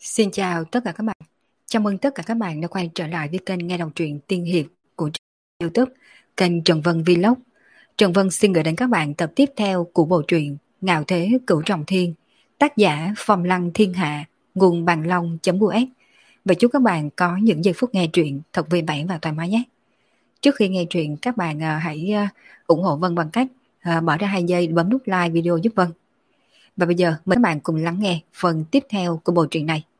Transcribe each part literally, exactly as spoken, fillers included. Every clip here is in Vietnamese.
Xin chào tất cả các bạn. Chào mừng tất cả các bạn đã quay trở lại với kênh nghe đọc truyện tiên hiệp của YouTube, kênh Trần Vân Vlog. Trần Vân xin gửi đến các bạn tập tiếp theo của bộ truyện Ngạo Thế Cửu Trọng Thiên, tác giả Phong Lăng Thiên Hạ, nguồn bằng long.us. Và chúc các bạn có những giây phút nghe truyện thật vui vẻ và thoải mái nhé. Trước khi nghe truyện, các bạn à, hãy à, ủng hộ Vân bằng cách à, bỏ ra hai giây bấm nút like video giúp Vân. Và bây giờ mời các bạn cùng lắng nghe phần tiếp theo của bộ truyện này.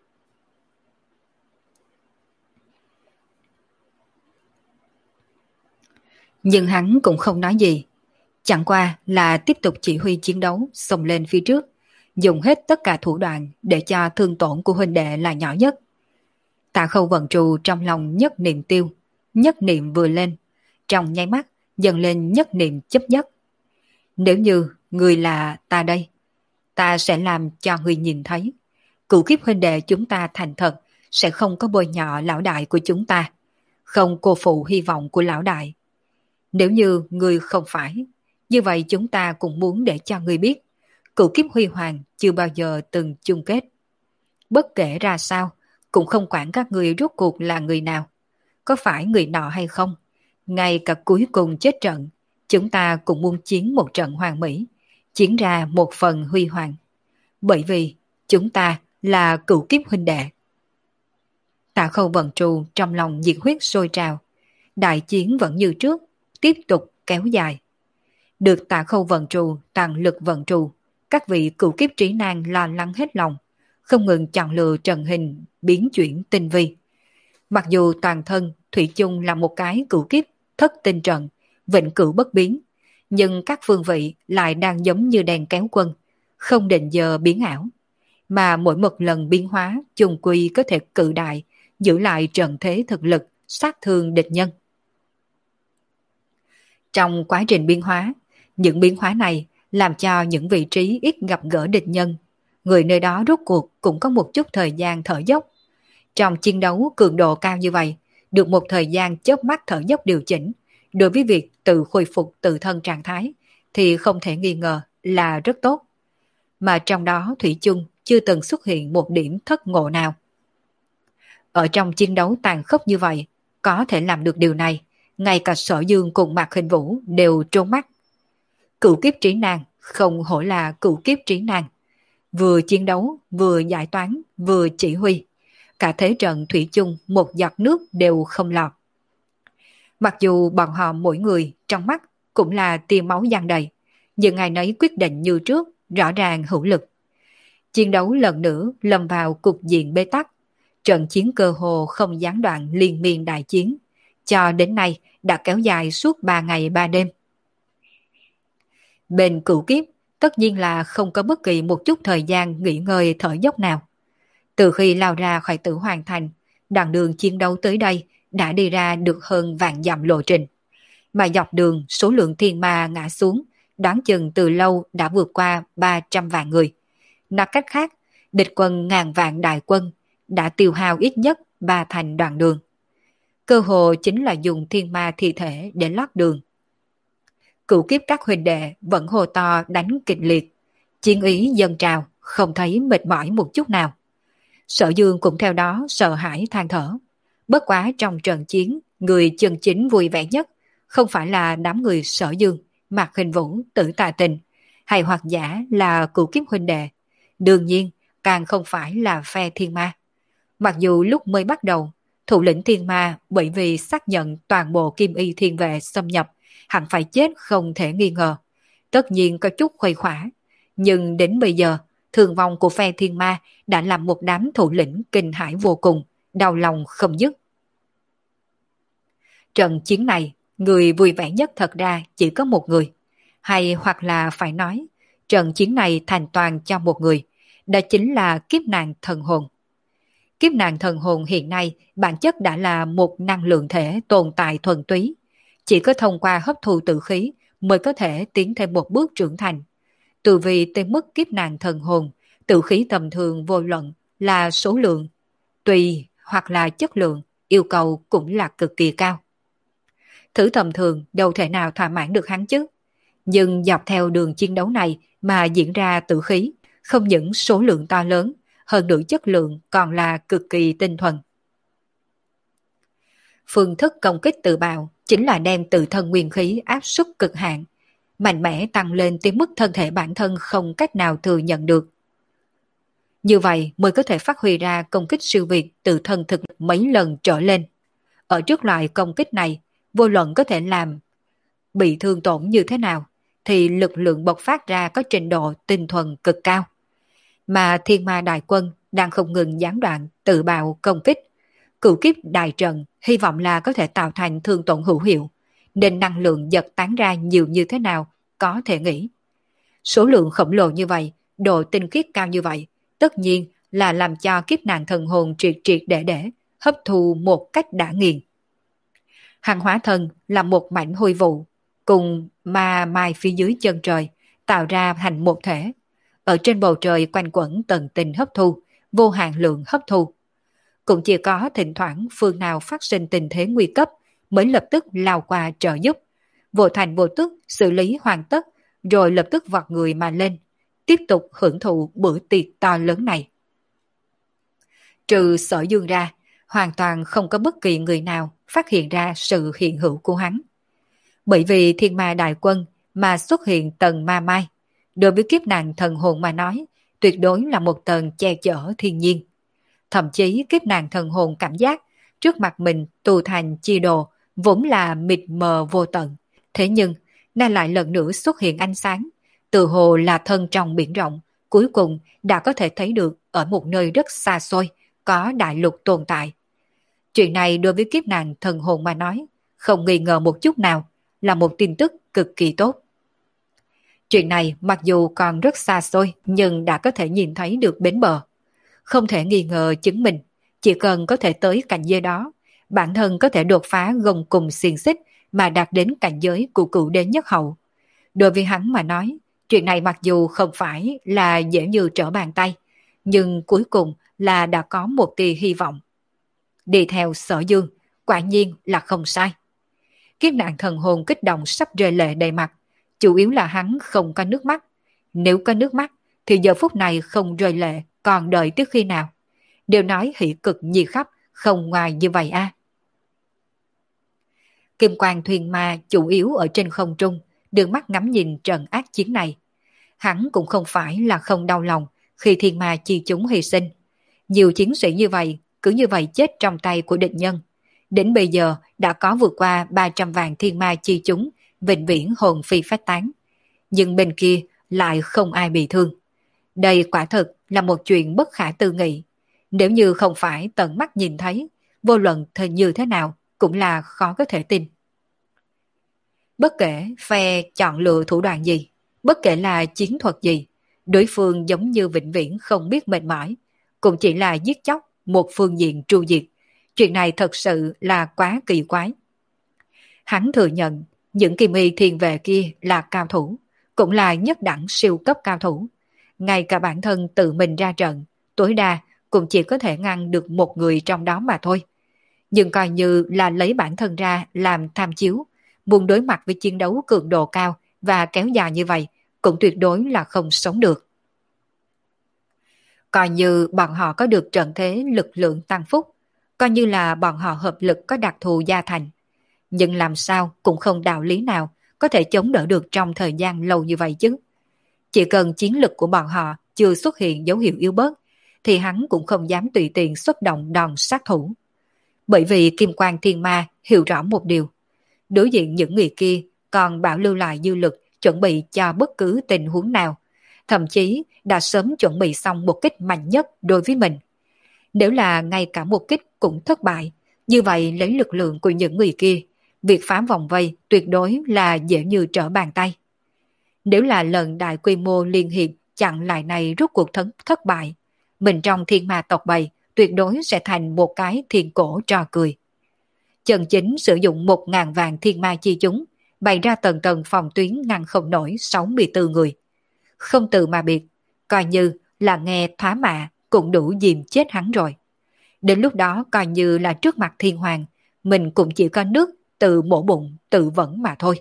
Nhưng hắn cũng không nói gì, chẳng qua là tiếp tục chỉ huy chiến đấu xông lên phía trước, dùng hết tất cả thủ đoạn để cho thương tổn của huynh đệ là nhỏ nhất. Tạ Khâu vận trù trong lòng nhất niệm tiêu, nhất niệm vừa lên, trong nháy mắt dần lên nhất niệm chấp nhất. Nếu như người là ta đây, ta sẽ làm cho người nhìn thấy, cửu kiếp huynh đệ chúng ta thành thật, sẽ không có bôi nhọ lão đại của chúng ta, không cô phụ hy vọng của lão đại. Nếu như người không phải, như vậy chúng ta cũng muốn để cho người biết, cửu kiếp huy hoàng chưa bao giờ từng chung kết. Bất kể ra sao, cũng không quản các người rốt cuộc là người nào, có phải người nọ hay không. Ngay cả cuối cùng chết trận, chúng ta cũng muốn chiến một trận hoàn mỹ, chiến ra một phần huy hoàng. Bởi vì chúng ta là cửu kiếp huynh đệ. Tạ Khâu vận trù trong lòng nhiệt huyết sôi trào, đại chiến vẫn như trước, tiếp tục kéo dài. Được Tạ Khâu vận trù tăng lực vận trù, các vị cửu kiếp trí nan lo lắng hết lòng, không ngừng chọn lựa trận hình biến chuyển tinh vi. Mặc dù toàn thân thủy chung là một cái cửu kiếp thất tinh trận, vĩnh cửu bất biến, nhưng các phương vị lại đang giống như đèn kéo quân, không định giờ biến ảo, mà mỗi một lần biến hóa chung quy có thể cự đại, giữ lại trận thế thực lực, sát thương địch nhân. Trong quá trình biến hóa, những biến hóa này làm cho những vị trí ít gặp gỡ địch nhân, người nơi đó rốt cuộc cũng có một chút thời gian thở dốc. Trong chiến đấu cường độ cao như vậy, được một thời gian chớp mắt thở dốc điều chỉnh, đối với việc tự khôi phục tự thân trạng thái, thì không thể nghi ngờ là rất tốt. Mà trong đó Thủy chung chưa từng xuất hiện một điểm thất ngộ nào. Ở trong chiến đấu tàn khốc như vậy, có thể làm được điều này, ngay cả Sở Dương cùng Mạc Hình Vũ đều trốn mắt. Cửu kiếp trí nan không hổ là cửu kiếp trí nan, vừa chiến đấu, vừa giải toán, vừa chỉ huy. Cả thế trận thủy chung một giọt nước đều không lọt. Mặc dù bọn họ mỗi người trong mắt cũng là tia máu giăng đầy, nhưng ai nấy quyết định như trước, rõ ràng hữu lực. Chiến đấu lần nữa lâm vào cục diện bế tắc, trận chiến cơ hồ không gián đoạn liên miên đại chiến, cho đến nay đã kéo dài suốt ba ngày ba đêm. Bên cửu kiếp tất nhiên là không có bất kỳ một chút thời gian nghỉ ngơi thở dốc nào. Từ khi lao ra khỏi Tử Hoàng Thành, đoạn đường chiến đấu tới đây đã đi ra được hơn vạn dặm lộ trình. Mà dọc đường số lượng thiên ma ngã xuống, đoán chừng từ lâu đã vượt qua ba trăm vạn người. Nói cách khác, địch quân ngàn vạn đại quân đã tiêu hao ít nhất ba thành đoạn đường. Cơ hồ chính là dùng thiên ma thi thể để lót đường. Cửu kiếp các huynh đệ vẫn hồ to đánh kịch liệt, chiến ý dâng trào, không thấy mệt mỏi một chút nào. Sở Dương cũng theo đó sợ hãi than thở. Bất quá trong trận chiến, người chân chính vui vẻ nhất không phải là đám người Sở Dương, Mạc Hình Vũ, Tử Tà Tình, hay hoặc giả là cửu kiếp huynh đệ. Đương nhiên, càng không phải là phe thiên ma. Mặc dù lúc mới bắt đầu, thủ lĩnh thiên ma bởi vì xác nhận toàn bộ kim y thiên vệ xâm nhập, hẳn phải chết không thể nghi ngờ. Tất nhiên có chút khuây khỏa. Nhưng đến bây giờ, thương vong của phe thiên ma đã làm một đám thủ lĩnh kinh hãi vô cùng, đau lòng không dứt. Trận chiến này, người vui vẻ nhất thật ra chỉ có một người. Hay hoặc là phải nói, trận chiến này thành toàn cho một người, đó chính là kiếp nạn thần hồn. Kiếp nạn thần hồn hiện nay bản chất đã là một năng lượng thể tồn tại thuần túy. Chỉ có thông qua hấp thu tử khí mới có thể tiến thêm một bước trưởng thành. Từ vì tới mức kiếp nạn thần hồn, tử khí tầm thường vô luận là số lượng, tùy hoặc là chất lượng, yêu cầu cũng là cực kỳ cao. Thử tầm thường đâu thể nào thỏa mãn được hắn chứ. Nhưng dọc theo đường chiến đấu này mà diễn ra tử khí, không những số lượng to lớn, hơn nữa chất lượng còn là cực kỳ tinh thuần. Phương thức công kích tự bạo chính là đem tự thân nguyên khí áp suất cực hạn, mạnh mẽ tăng lên tới mức thân thể bản thân không cách nào thừa nhận được. Như vậy mới có thể phát huy ra công kích siêu việt từ thân thực lực mấy lần trở lên. Ở trước loại công kích này, vô luận có thể làm bị thương tổn như thế nào, thì lực lượng bộc phát ra có trình độ tinh thuần cực cao. Mà thiên ma đại quân đang không ngừng gián đoạn tự bạo công kích. Cửu kiếp đại trận hy vọng là có thể tạo thành thương tổn hữu hiệu, nên năng lượng giật tán ra nhiều như thế nào có thể nghĩ. Số lượng khổng lồ như vậy, độ tinh khiết cao như vậy, tất nhiên là làm cho kiếp nạn thần hồn triệt triệt để để hấp thu một cách đã nghiền. Hàng hóa thân là một mảnh hôi vụ, cùng ma mai phía dưới chân trời, tạo ra thành một thể. Ở trên bầu trời quanh quẩn tầng tình hấp thu, vô hạn lượng hấp thu. Cũng chỉ có thỉnh thoảng phương nào phát sinh tình thế nguy cấp mới lập tức lao qua trợ giúp, vô thành vô tức xử lý hoàn tất, rồi lập tức vọt người mà lên, tiếp tục hưởng thụ bữa tiệc to lớn này. Trừ Sở Dương ra, hoàn toàn không có bất kỳ người nào phát hiện ra sự hiện hữu của hắn. Bởi vì thiên ma đại quân mà xuất hiện tầng ma mai, đối với kiếp nạn thần hồn mà nói, tuyệt đối là một tầng che chở thiên nhiên. Thậm chí kiếp nạn thần hồn cảm giác trước mặt mình tu thành chi đồ vốn là mịt mờ vô tận. Thế nhưng, nay lại lần nữa xuất hiện ánh sáng, từ hồ là thân trong biển rộng, cuối cùng đã có thể thấy được ở một nơi rất xa xôi, có đại lục tồn tại. Chuyện này đối với kiếp nạn thần hồn mà nói, không nghi ngờ một chút nào, là một tin tức cực kỳ tốt. Chuyện này mặc dù còn rất xa xôi, nhưng đã có thể nhìn thấy được bến bờ. Không thể nghi ngờ chứng minh, chỉ cần có thể tới cảnh giới đó, bản thân có thể đột phá gông cùng xiềng xích mà đạt đến cảnh giới của cửu đế nhất hậu. Đối với hắn mà nói, chuyện này mặc dù không phải là dễ như trở bàn tay, nhưng cuối cùng là đã có một tia hy vọng. Đi theo Sở Dương, quả nhiên là không sai. Kiếp nạn thần hồn kích động sắp rơi lệ đầy mặt, chủ yếu là hắn không có nước mắt. Nếu có nước mắt, thì giờ phút này không rơi lệ, còn đợi tới khi nào? Đều nói hỷ cực nhi khắp, không ngoài như vậy a. À. Kim quang thuyền ma chủ yếu ở trên không trung, đưa mắt ngắm nhìn trận ác chiến này. Hắn cũng không phải là không đau lòng khi thiên ma chi chúng hy sinh. Nhiều chiến sĩ như vậy, cứ như vậy chết trong tay của địch nhân. Đến bây giờ đã có vượt qua ba trăm vạn thiên ma chi chúng, vĩnh viễn hồn phi phách tán. Nhưng bên kia lại không ai bị thương. Đây quả thực là một chuyện bất khả tư nghị. Nếu như không phải tận mắt nhìn thấy, vô luận thì như thế nào cũng là khó có thể tin. Bất kể phe chọn lựa thủ đoạn gì, bất kể là chiến thuật gì, đối phương giống như vĩnh viễn không biết mệt mỏi, cũng chỉ là giết chóc một phương diện tru diệt. Chuyện này thật sự là quá kỳ quái. Hắn thừa nhận những kim y thiên vệ kia là cao thủ, cũng là nhất đẳng siêu cấp cao thủ. Ngay cả bản thân tự mình ra trận, tối đa cũng chỉ có thể ngăn được một người trong đó mà thôi. Nhưng coi như là lấy bản thân ra làm tham chiếu, muốn đối mặt với chiến đấu cường độ cao và kéo dài như vậy, cũng tuyệt đối là không sống được. Coi như bọn họ có được trận thế lực lượng tăng phúc, coi như là bọn họ hợp lực có đặc thù gia thành, nhưng làm sao cũng không đạo lý nào có thể chống đỡ được trong thời gian lâu như vậy chứ. Chỉ cần chiến lực của bọn họ chưa xuất hiện dấu hiệu yếu bớt, thì hắn cũng không dám tùy tiện xuất động đòn sát thủ. Bởi vì Kim Quang Thiên Ma hiểu rõ một điều, đối diện những người kia còn bảo lưu lại dư lực chuẩn bị cho bất cứ tình huống nào, thậm chí đã sớm chuẩn bị xong một kích mạnh nhất đối với mình. Nếu là ngay cả một kích cũng thất bại, như vậy lấy lực lượng của những người kia, việc phá vòng vây tuyệt đối là dễ như trở bàn tay. Nếu là lần đại quy mô liên hiệp chặn lại này rút cuộc thất, thất bại, mình trong thiên ma tộc bầy tuyệt đối sẽ thành một cái thiên cổ trò cười. Chân chính sử dụng một ngàn vạn thiên ma chi chúng, bày ra tầng tầng phòng tuyến ngăn không nổi sáu mươi tư người. Không từ mà biệt, coi như là nghe thoá mạ cũng đủ dìm chết hắn rồi. Đến lúc đó coi như là trước mặt thiên hoàng, mình cũng chỉ có nước tự mổ bụng tự vẫn mà thôi.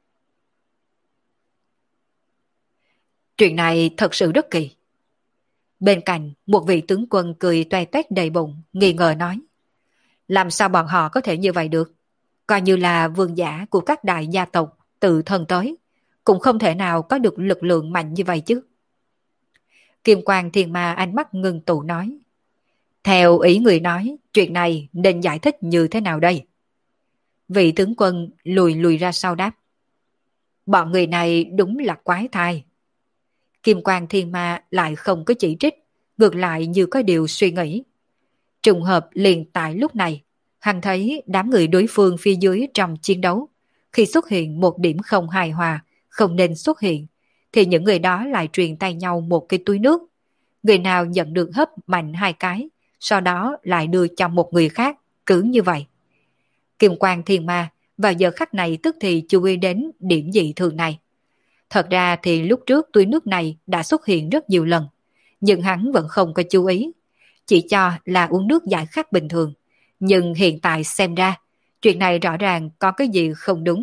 Chuyện này thật sự rất kỳ. Bên cạnh, một vị tướng quân cười toe toét đầy bụng, nghi ngờ nói. Làm sao bọn họ có thể như vậy được? Coi như là vương giả của các đại gia tộc tự thân tới, cũng không thể nào có được lực lượng mạnh như vậy chứ. Kim Quang Thiên Ma ánh mắt ngưng tụ nói. Theo ý người nói, chuyện này nên giải thích như thế nào đây? Vị tướng quân lùi lùi ra sau đáp. Bọn người này đúng là quái thai. Kim Quang Thiên Ma lại không có chỉ trích, ngược lại như có điều suy nghĩ. Trùng hợp liền tại lúc này, hắn thấy đám người đối phương phía dưới trong chiến đấu, khi xuất hiện một điểm không hài hòa, không nên xuất hiện, thì những người đó lại truyền tay nhau một cái túi nước. Người nào nhận được hấp mạnh hai cái, sau đó lại đưa cho một người khác, cứ như vậy. Kim Quang Thiên Ma vào giờ khắc này tức thì chú ý đến điểm dị thường này. Thật ra thì lúc trước túi nước này đã xuất hiện rất nhiều lần, nhưng hắn vẫn không có chú ý, chỉ cho là uống nước giải khát bình thường. Nhưng hiện tại xem ra, chuyện này rõ ràng có cái gì không đúng.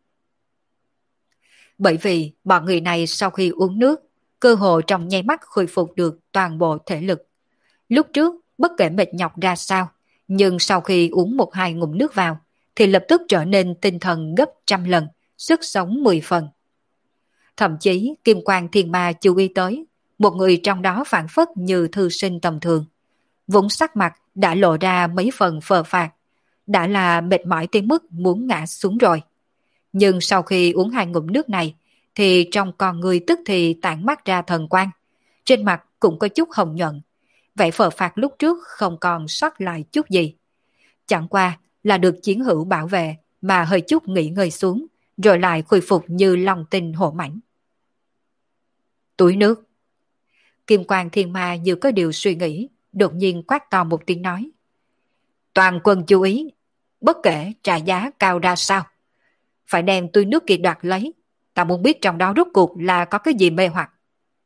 Bởi vì bọn người này sau khi uống nước, cơ hồ trong nháy mắt khôi phục được toàn bộ thể lực. Lúc trước, bất kể mệt nhọc ra sao, nhưng sau khi uống một hai ngụm nước vào, thì lập tức trở nên tinh thần gấp trăm lần, sức sống mười phần. Thậm chí Kim Quang Thiên Ma chú ý tới, một người trong đó phản phất như thư sinh tầm thường. Vốn sắc mặt đã lộ ra mấy phần phờ phạc, đã là mệt mỏi tới mức muốn ngã xuống rồi. Nhưng sau khi uống hai ngụm nước này, thì trong con người tức thì tản mát ra thần quang. Trên mặt cũng có chút hồng nhuận. Vẻ phờ phạc lúc trước không còn sót lại chút gì. Chẳng qua là được chiến hữu bảo vệ mà hơi chút nghỉ ngơi xuống, rồi lại khôi phục như lòng tin hổ mãnh. Túi nước. Kim Quang Thiên Ma như có điều suy nghĩ, đột nhiên quát to một tiếng nói. Toàn quân chú ý, bất kể trả giá cao ra sao, phải đem túi nước kia đoạt lấy, ta muốn biết trong đó rốt cuộc là có cái gì mê hoặc.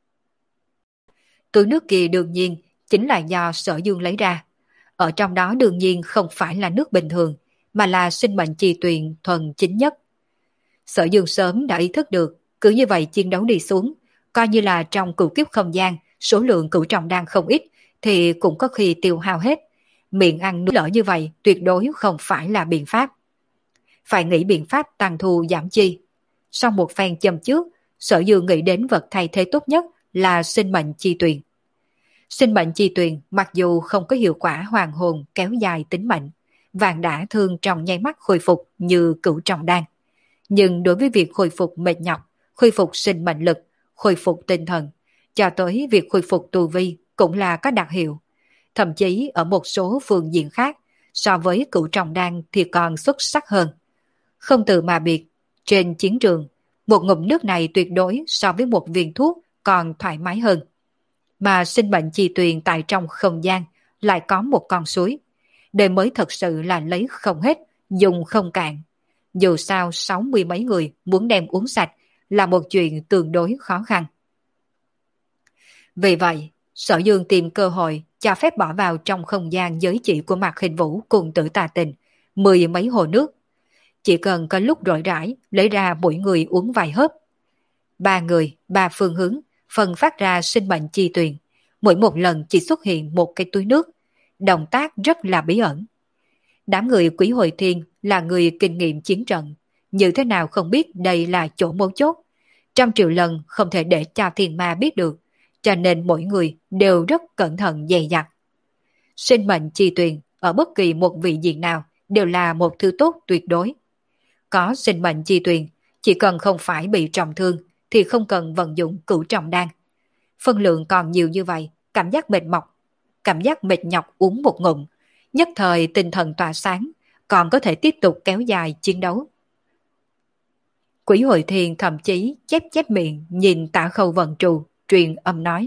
Túi nước kia đương nhiên chính là do Sở Dương lấy ra. Ở trong đó đương nhiên không phải là nước bình thường, mà là sinh mệnh chi tuyền thuần chính nhất. Sở Dương sớm đã ý thức được, cứ như vậy chiến đấu đi xuống, coi như là trong cửu kiếp không gian, số lượng cửu trọng đan không ít, thì cũng có khi tiêu hao hết. Miệng ăn núi lỡ như vậy tuyệt đối không phải là biện pháp. Phải nghĩ biện pháp tăng thu giảm chi. Sau một phen châm trước, Sở Dương nghĩ đến vật thay thế tốt nhất là sinh mệnh chi tuyền. Sinh mệnh chi tuyền mặc dù không có hiệu quả hoàn hồn kéo dài tính mệnh, vàng đã thương trong nháy mắt khôi phục như cửu trọng đan. Nhưng đối với việc khôi phục mệt nhọc, khôi phục sinh mệnh lực, khôi phục tinh thần, cho tới việc khôi phục tu vi cũng là có đặc hiệu. Thậm chí ở một số phương diện khác, so với cửu trọng đan thì còn xuất sắc hơn. Không từ mà biệt, trên chiến trường, một ngụm nước này tuyệt đối so với một viên thuốc còn thoải mái hơn. Mà sinh mệnh chi tuyền tại trong không gian lại có một con suối. Đây mới thật sự là lấy không hết, dùng không cạn. Dù sao sáu mươi mấy người muốn đem uống sạch là một chuyện tương đối khó khăn. Vì vậy, Sở Dương tìm cơ hội cho phép bỏ vào trong không gian giới chỉ của Mạc Hình Vũ cùng Tử Tà Tình mười mấy hồ nước. Chỉ cần có lúc rỗi rãi lấy ra mỗi người uống vài hớp. Ba người, ba phương hướng, phân phát ra sinh mệnh chi tuyền. Mỗi một lần chỉ xuất hiện một cái túi nước. Động tác rất là bí ẩn. Đám người Quý Hội Thiên là người kinh nghiệm chiến trận. Như thế nào không biết đây là chỗ mấu chốt. Trăm triệu lần không thể để cho thiên ma biết được. Cho nên mỗi người đều rất cẩn thận dày dặt. Sinh mệnh chi tuyền ở bất kỳ một vị diện nào đều là một thứ tốt tuyệt đối. Có sinh mệnh chi tuyền, chỉ cần không phải bị trọng thương thì không cần vận dụng cửu trọng đan. Phân lượng còn nhiều như vậy, cảm giác mệt mọc, cảm giác mệt nhọc uống một ngụm, nhất thời tinh thần tỏa sáng, còn có thể tiếp tục kéo dài chiến đấu. Quỷ Hội Thiên thậm chí chép chép miệng nhìn Tả Khâu Vận Trù, truyền âm nói.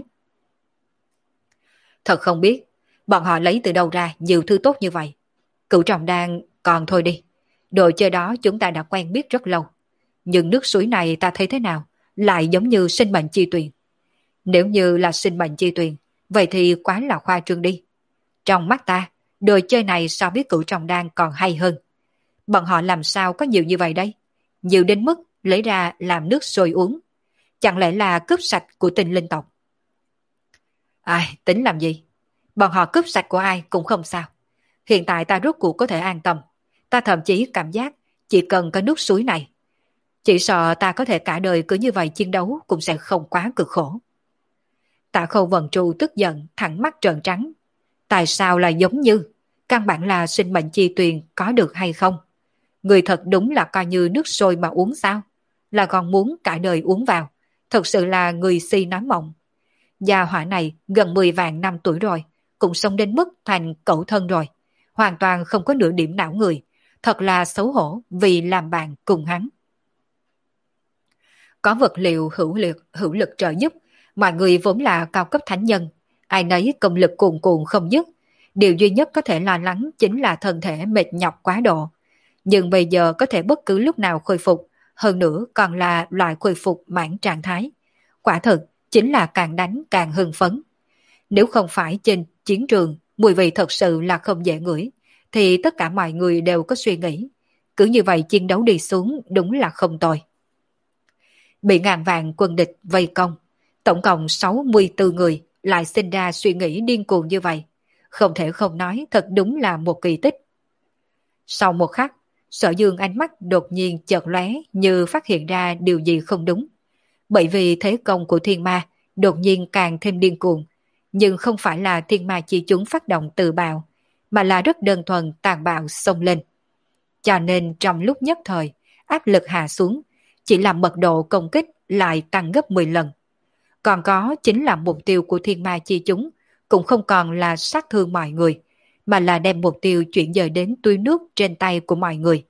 Thật không biết, bọn họ lấy từ đâu ra nhiều thứ tốt như vậy. Cửu trọng đan còn thôi đi, đồ chơi đó chúng ta đã quen biết rất lâu. Nhưng nước suối này ta thấy thế nào, lại giống như sinh mệnh chi tuyền. Nếu như là sinh mệnh chi tuyền, vậy thì quá là khoa trương đi. Trong mắt ta, đồ chơi này so với cửu trọng đan còn hay hơn. Bọn họ làm sao có nhiều như vậy đây? Nhiều đến mức lấy ra làm nước sôi uống. Chẳng lẽ là cướp sạch của tinh linh tộc? Ai, tính làm gì? Bọn họ cướp sạch của ai cũng không sao. Hiện tại ta rốt cuộc có thể an tâm. Ta thậm chí cảm giác chỉ cần có nước suối này. Chỉ sợ ta có thể cả đời cứ như vậy chiến đấu cũng sẽ không quá cực khổ. Tạ Khâu Vân Tru tức giận, thẳng mắt trợn trắng. Tại sao là giống như? Căn bản là sinh mệnh chi tuyền có được hay không? Người thật đúng là coi như nước sôi mà uống sao? Là còn muốn cả đời uống vào. Thật sự là người si nói mộng. Gia hỏa này gần mười vạn năm tuổi rồi, cũng sống đến mức thành cẩu thân rồi. Hoàn toàn không có nửa điểm não người. Thật là xấu hổ vì làm bạn cùng hắn. Có vật liệu hữu lực, hữu lực trợ giúp, mọi người vốn là cao cấp thánh nhân. Ai nấy công lực cuồn cuộn không dứt. Điều duy nhất có thể lo lắng chính là thân thể mệt nhọc quá độ. Nhưng bây giờ có thể bất cứ lúc nào khôi phục, hơn nữa còn là loại khôi phục mãn trạng thái. Quả thực chính là càng đánh càng hưng phấn. Nếu không phải trên chiến trường mùi vị thật sự là không dễ ngửi, thì tất cả mọi người đều có suy nghĩ. Cứ như vậy chiến đấu đi xuống đúng là không tồi. Bị ngàn vạn quân địch vây công, tổng cộng sáu mươi tư người lại sinh ra suy nghĩ điên cuồng như vậy. Không thể không nói thật đúng là một kỳ tích. Sau một khắc, Sở Dương ánh mắt đột nhiên chợt lóe như phát hiện ra điều gì không đúng. Bởi vì thế công của thiên ma đột nhiên càng thêm điên cuồng, nhưng không phải là thiên ma chi chúng phát động tự bạo, mà là rất đơn thuần tàn bạo xông lên. Cho nên trong lúc nhất thời, áp lực hạ xuống, chỉ làm mật độ công kích lại tăng gấp mười lần. Còn có chính là mục tiêu của thiên ma chi chúng, cũng không còn là sát thương mọi người, mà là đem mục tiêu chuyển dời đến túi nước trên tay của mọi người.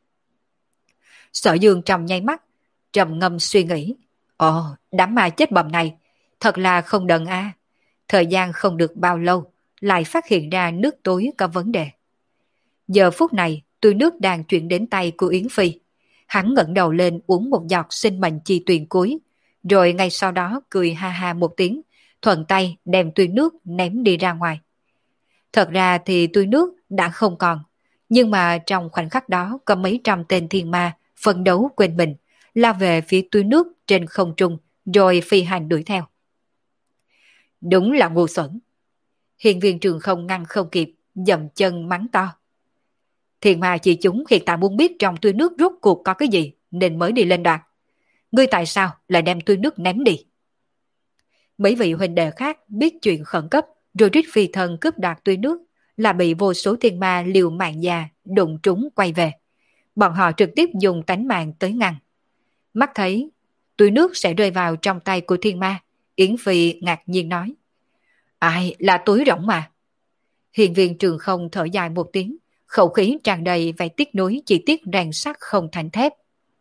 Sở Dương trong nháy mắt, trầm ngâm suy nghĩ. Ồ, đám ma chết bầm này, thật là không đần a. À. Thời gian không được bao lâu, lại phát hiện ra nước túi có vấn đề. Giờ phút này, túi nước đang chuyển đến tay của Yến Phi. Hắn ngẩng đầu lên uống một giọt sinh mệnh chi tuyền cuối, rồi ngay sau đó cười ha ha một tiếng, thuận tay đem túi nước ném đi ra ngoài. Thật ra thì túi nước đã không còn, nhưng mà trong khoảnh khắc đó có mấy trăm tên thiên ma phân đấu quên mình, lao về phía túi nước trên không trung, rồi phi hành đuổi theo. Đúng là ngu xuẩn. Hiền viên Trường Không ngăn không kịp, dậm chân mắng to. Thiên ma chỉ chúng hiện tại muốn biết trong túi nước rốt cuộc có cái gì, nên mới đi lên đoạt. Ngươi tại sao lại đem túi nước ném đi? Mấy vị huynh đệ khác biết chuyện khẩn cấp, rồi rít phi thân cướp đoạt túi nước, là bị vô số thiên ma liều mạng già đụng trúng quay về. Bọn họ trực tiếp dùng tánh mạng tới ngăn. Mắt thấy túi nước sẽ rơi vào trong tay của thiên ma, Yến Phi ngạc nhiên nói. Ai là túi rỗng mà? Hiền viên Trường Không thở dài một tiếng, khẩu khí tràn đầy vẻ tiếc nuối chỉ tiếc rèn sắt không thành thép.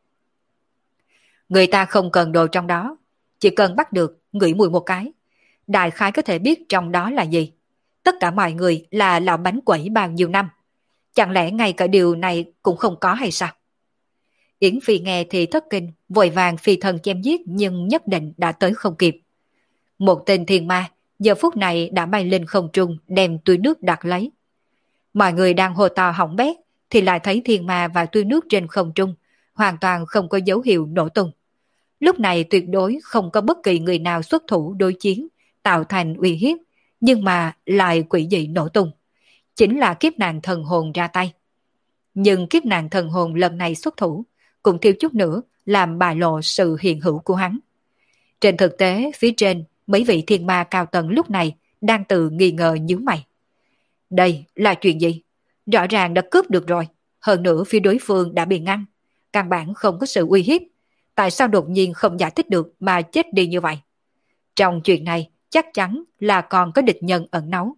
Người ta không cần đồ trong đó, chỉ cần bắt được, ngửi mùi một cái. Đại khái có thể biết trong đó là gì. Tất cả mọi người là lão bánh quẩy bao nhiêu năm. Chẳng lẽ ngay cả điều này cũng không có hay sao? Yến Phi nghe thì thất kinh, vội vàng phi thần chém giết nhưng nhất định đã tới không kịp. Một tên thiên ma giờ phút này đã bay lên không trung đem túi nước đặt lấy. Mọi người đang hô to hỏng bét thì lại thấy thiên ma và túi nước trên không trung hoàn toàn không có dấu hiệu nổ tung. Lúc này tuyệt đối không có bất kỳ người nào xuất thủ đối chiến tạo thành uy hiếp, nhưng mà lại quỷ dị nổ tung. Chính là kiếp nạn thần hồn ra tay. Nhưng kiếp nạn thần hồn lần này xuất thủ cũng thiếu chút nữa làm bại lộ sự hiện hữu của hắn. Trên thực tế, phía trên mấy vị thiên ma cao tầng lúc này đang tự nghi ngờ nhíu mày. Đây là chuyện gì? Rõ ràng đã cướp được rồi, hơn nữa phía đối phương đã bị ngăn, căn bản không có sự uy hiếp. Tại sao đột nhiên không giải thích được mà chết đi như vậy? Trong chuyện này chắc chắn là còn có địch nhân ẩn náu.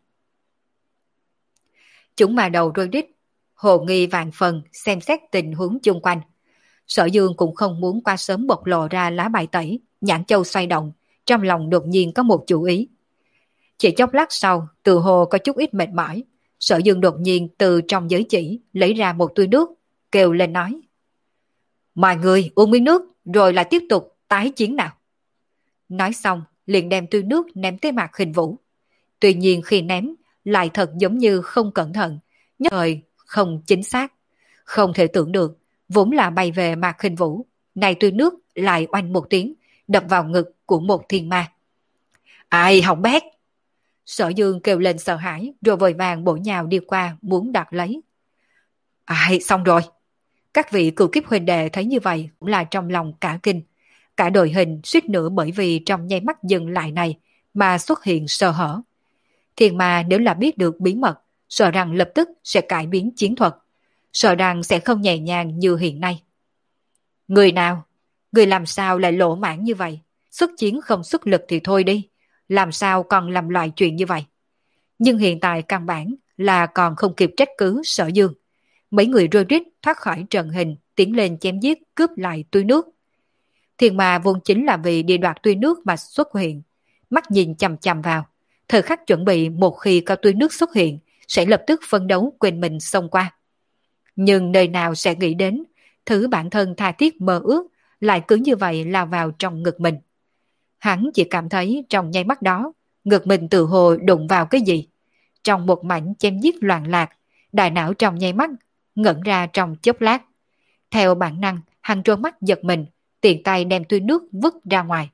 Chúng mà đầu rơi đích, hồ nghi vạn phần xem xét tình huống chung quanh. Sở Dương cũng không muốn qua sớm bộc lộ ra lá bài tẩy, nhãn châu xoay động, trong lòng đột nhiên có một chủ ý. Chỉ chốc lát sau, từ hồ có chút ít mệt mỏi, Sở Dương đột nhiên từ trong giới chỉ lấy ra một túi nước, kêu lên nói. Mọi người uống miếng nước rồi lại tiếp tục tái chiến nào. Nói xong, liền đem túi nước ném tới Mạc Khinh Vũ. Tuy nhiên khi ném, lại thật giống như không cẩn thận, nhất thời không chính xác. Không thể tưởng được, vốn là bay về Mạc Khinh Vũ, này túi nước lại oanh một tiếng, đập vào ngực của một thiên ma. Ai hỏng bét? Sở Dương kêu lên sợ hãi rồi vội vàng bổ nhào đi qua muốn đoạt lấy. Ai, xong rồi. Các vị cựu kiếp huynh đệ thấy như vậy cũng là trong lòng cả kinh. Cả đội hình suýt nữa bởi vì trong nháy mắt dừng lại này mà xuất hiện sơ hở. Thiên ma nếu là biết được bí mật, sợ rằng lập tức sẽ cải biến chiến thuật, sợ rằng sẽ không nhẹ nhàng như hiện nay. Người nào? Người làm sao lại lỗ mãn như vậy? Xuất chiến không xuất lực thì thôi đi, làm sao còn làm loại chuyện như vậy? Nhưng hiện tại căn bản là còn không kịp trách cứ Sở Dương. Mấy người rôi rít thoát khỏi trận hình, tiến lên chém giết cướp lại túi nước. Thiên ma vốn chính là vì đi đoạt túi nước mà xuất hiện, mắt nhìn chằm chằm vào, thời khắc chuẩn bị một khi có túi nước xuất hiện sẽ lập tức phân đấu quên mình xông qua. Nhưng nơi nào sẽ nghĩ đến thứ bản thân tha thiết mơ ước lại cứ như vậy lao vào trong ngực mình. Hắn chỉ cảm thấy trong nháy mắt đó ngực mình tự hồ đụng vào cái gì. Trong một mảnh chém giết loạn lạc, đại não trong nháy mắt ngẩn ra trong chốc lát. Theo bản năng hắn trố mắt giật mình, tiện tay đem túi nước vứt ra ngoài.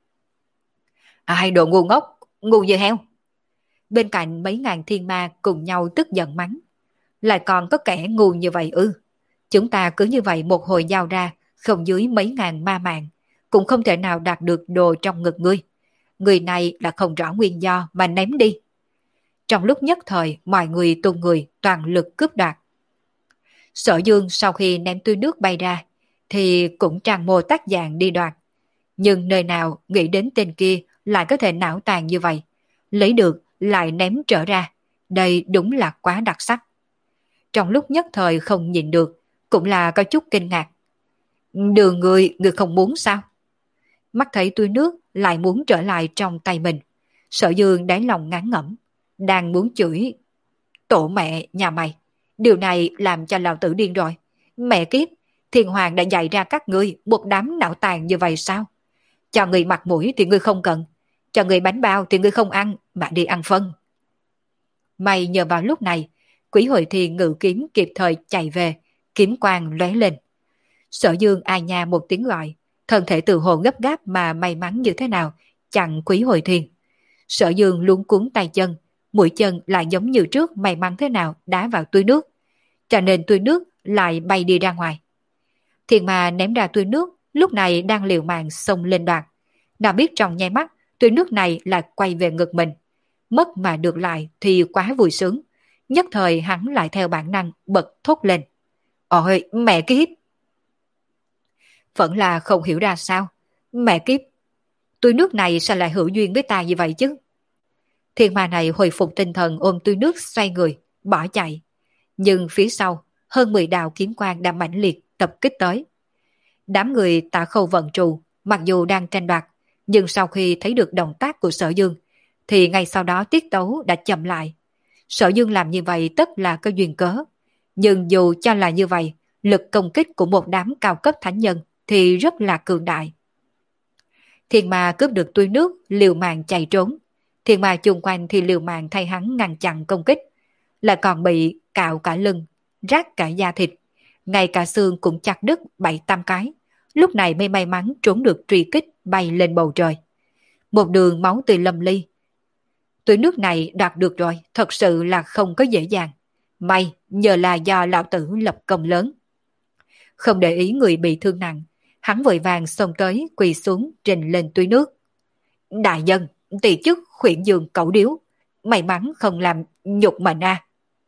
Ai đồ ngu ngốc, ngu như heo. Bên cạnh mấy ngàn thiên ma cùng nhau tức giận mắng. Lại còn có kẻ ngu như vậy ư? Chúng ta cứ như vậy một hồi giao ra, không dưới mấy ngàn ma mạng, cũng không thể nào đạt được đồ trong ngực ngươi. Người này là không rõ nguyên do mà ném đi. Trong lúc nhất thời, mọi người tung người toàn lực cướp đoạt. Sở Dương sau khi ném túi nước bay ra, thì cũng tràn mồ tác dạng đi đoạt. Nhưng nơi nào nghĩ đến tên kia lại có thể não tàn như vậy, lấy được lại ném trở ra, đây đúng là quá đặc sắc. Trong lúc nhất thời không nhìn được, cũng là có chút kinh ngạc. Đường người, người không muốn sao? Mắt thấy túi nước lại muốn trở lại trong tay mình, Sở Dương đáy lòng ngán ngẩm, đang muốn chửi. Tổ mẹ nhà mày, điều này làm cho lão tử điên rồi. Mẹ kiếp, Thiên Hoàng đã dạy ra các ngươi một đám não tàn như vậy sao? Cho người mặt mũi thì ngươi không cần, cho người bánh bao thì ngươi không ăn, mà đi ăn phân. May nhờ vào lúc này, Quỷ Hội Thiên ngự kiếm kịp thời chạy về, kiếm quang lóe lên. Sở Dương ai nha một tiếng gọi, thân thể từ hồ gấp gáp mà may mắn như thế nào, chặn Quỷ Hội Thiên. Sở Dương luống cuống tay chân, mũi chân lại giống như trước may mắn thế nào đá vào túi nước, cho nên túi nước lại bay đi ra ngoài. Thiên ma ném ra túi nước, lúc này đang liều mạng xông lên đoạt. Nào biết trong nháy mắt, túi nước này lại quay về ngực mình. Mất mà được lại thì quá vui sướng. Nhất thời hắn lại theo bản năng bật thốt lên. Ôi, mẹ kiếp! Vẫn là không hiểu ra sao. Mẹ kiếp! Túi nước này sao lại hữu duyên với ta như vậy chứ? Thiên ma này hồi phục tinh thần ôm túi nước xoay người, bỏ chạy. Nhưng phía sau, hơn mười đạo kiếm quang đã mãnh liệt tập kích tới. Đám người Tạ Khâu vận trù, mặc dù đang tranh đoạt, nhưng sau khi thấy được động tác của Sở Dương, thì ngay sau đó tiết tấu đã chậm lại. Sở Dương làm như vậy tất là có duyên cớ. Nhưng dù cho là như vậy, lực công kích của một đám cao cấp thánh nhân thì rất là cường đại. Thiên ma cướp được túi nước, liều mạng chạy trốn. Thiên ma chung quanh thì liều mạng thay hắn ngăn chặn công kích. Lại còn bị cạo cả lưng, rát cả da thịt. Ngay cả xương cũng chặt đứt bảy tám cái. Lúc này mới may mắn trốn được truy kích bay lên bầu trời. Một đường máu tươi lâm ly. Túi nước này đạt được rồi, thật sự là không có dễ dàng. May nhờ là do lão tử lập công lớn. Không để ý người bị thương nặng, hắn vội vàng xông tới quỳ xuống trình lên túi nước. Đại nhân, tỷ chức khuyển giường cẩu điếu, may mắn không làm nhục mệnh a.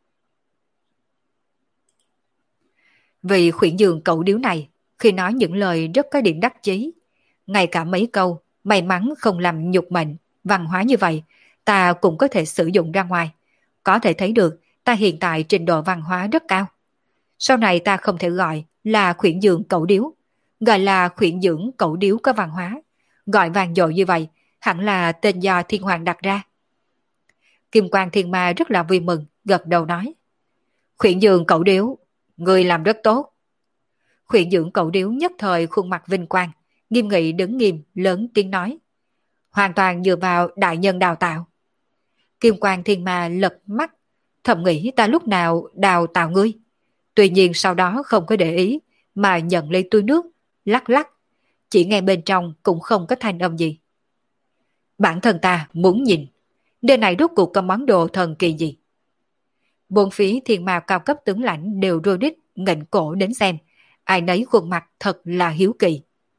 Vì khuyển giường cẩu điếu này, khi nói những lời rất có điểm đắc chí, ngay cả mấy câu may mắn không làm nhục mệnh, văn hóa như vậy, ta cũng có thể sử dụng ra ngoài. Có thể thấy được ta hiện tại trình độ văn hóa rất cao. Sau này ta không thể gọi là khuyển dưỡng cẩu điếu, gọi là khuyển dưỡng cẩu điếu có văn hóa. Gọi vàng dội như vậy, hẳn là tên do Thiên Hoàng đặt ra. Kim Quang Thiên Ma rất là vui mừng, gật đầu nói. Khuyển dưỡng cẩu điếu, người làm rất tốt. Khuyển dưỡng cẩu điếu nhất thời khuôn mặt vinh quang, nghiêm nghị đứng nghiêm, lớn tiếng nói. Hoàn toàn dựa vào đại nhân đào tạo. Kim Quang Thiên Ma lật mắt, thầm nghĩ ta lúc nào đào tạo ngươi. Tuy nhiên sau đó không có để ý, mà nhận lấy túi nước, lắc lắc. Chỉ nghe bên trong cũng không có thanh âm gì. Bản thân ta muốn nhìn, Nơi này rốt cuộc có món đồ thần kỳ gì? Bốn phía thiên ma cao cấp tướng lãnh đều rô rít nghệnh cổ đến xem, ai nấy khuôn mặt thật là hiếu kỳ.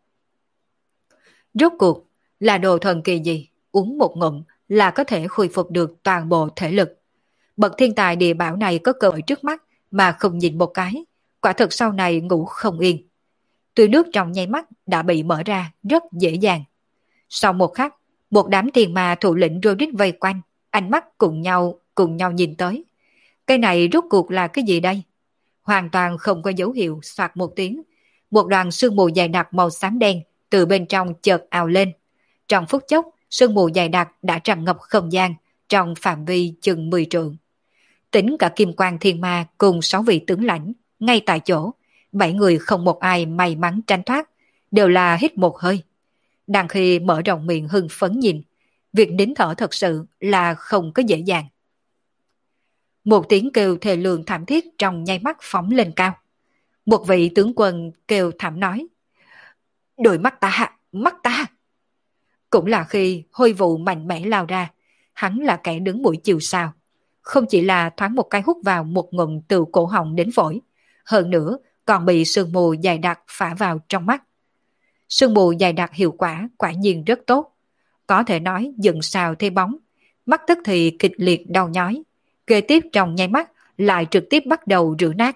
Rốt cuộc là đồ thần kỳ gì, uống một ngụm là có thể khôi phục được toàn bộ thể lực. Bậc thiên tài địa bảo này có cơ hội trước mắt mà không nhìn một cái, quả thực sau này ngủ không yên. Tuy nước trong nháy mắt đã bị mở ra rất dễ dàng. Sau một khắc, một đám thiên ma thủ lĩnh rô rít vây quanh, ánh mắt cùng nhau cùng nhau nhìn tới. Cái này rốt cuộc là cái gì đây? Hoàn toàn không có dấu hiệu, soạt một tiếng. Một đoàn sương mù dày đặc màu xám đen từ bên trong chợt ào lên. Trong phút chốc, sương mù dày đặc đã tràn ngập không gian trong phạm vi chừng mười trượng. Tính cả Kim Quang Thiên Ma cùng sáu vị tướng lãnh, ngay tại chỗ, bảy người không một ai may mắn tránh thoát, đều là hít một hơi. Đang khi mở rộng miệng hưng phấn nhìn, việc nín thở thật sự là không có dễ dàng. Một tiếng kêu thề lường thảm thiết trong nháy mắt phóng lên cao. Một vị tướng quân kêu thảm nói: "Đôi mắt ta, mắt ta!" Cũng là khi hôi vụ mạnh mẽ lao ra, hắn là kẻ đứng mũi chịu sào. Không chỉ là thoáng một cái hút vào một ngụm từ cổ họng đến phổi, hơn nữa còn bị sương mù dày đặc phả vào trong mắt. Sương mù dày đặc hiệu quả quả nhiên rất tốt. Có thể nói dựng sào thay bóng, mắt tức thì kịch liệt đau nhói. Kế tiếp trong nháy mắt lại trực tiếp bắt đầu rửa nát.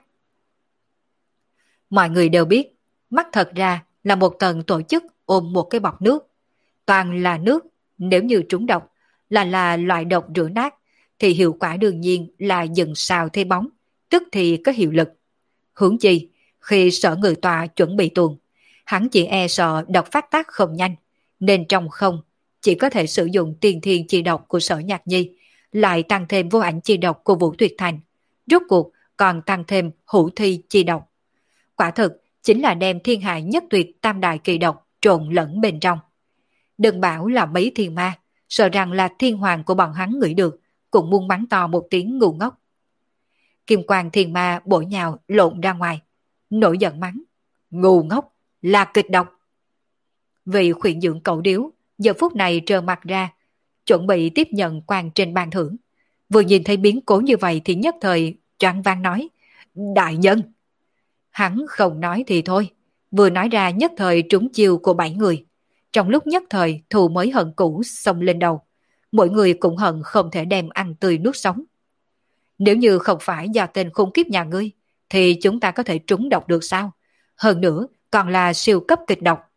Mọi người đều biết, mắt thật ra là một tầng tổ chức ôm một cái bọc nước. Toàn là nước, nếu như trúng độc, là là loại độc rửa nát, thì hiệu quả đương nhiên là dần xào thay bóng, tức thì có hiệu lực. Huống chi, khi sở người tòa chuẩn bị tuồng, hắn chỉ e sợ độc phát tác không nhanh, nên trong không chỉ có thể sử dụng tiên thiên chi độc của Sở Nhạc Nhi, lại tăng thêm vô ảnh chi độc của Vũ Tuyệt Thành, rốt cuộc còn tăng thêm hữu thi chi độc. Quả thực chính là đem thiên hạ nhất tuyệt tam đại kỳ độc trộn lẫn bên trong. Đừng bảo là mấy thiên ma, sợ rằng là thiên hoàng của bọn hắn ngửi được, cũng muốn mắng to một tiếng ngu ngốc. Kim Quang Thiên Ma bổ nhào lộn ra ngoài, nổi giận mắng: "Ngu ngốc, là kịch độc!" Vị khuyển dưỡng cậu điếu giờ phút này trơ mặt ra, chuẩn bị tiếp nhận quan trên ban thưởng. Vừa nhìn thấy biến cố như vậy thì nhất thời choáng váng nói: "Đại nhân!" Hắn không nói thì thôi, vừa nói ra nhất thời trúng chiêu của bảy người. Trong lúc nhất thời thù mới hận cũ xông lên đầu, mỗi người cũng hận không thể đem ăn tươi nuốt sống. Nếu như không phải do tên khủng khiếp nhà ngươi, thì chúng ta có thể trúng độc được sao? Hơn nữa còn là siêu cấp kịch độc.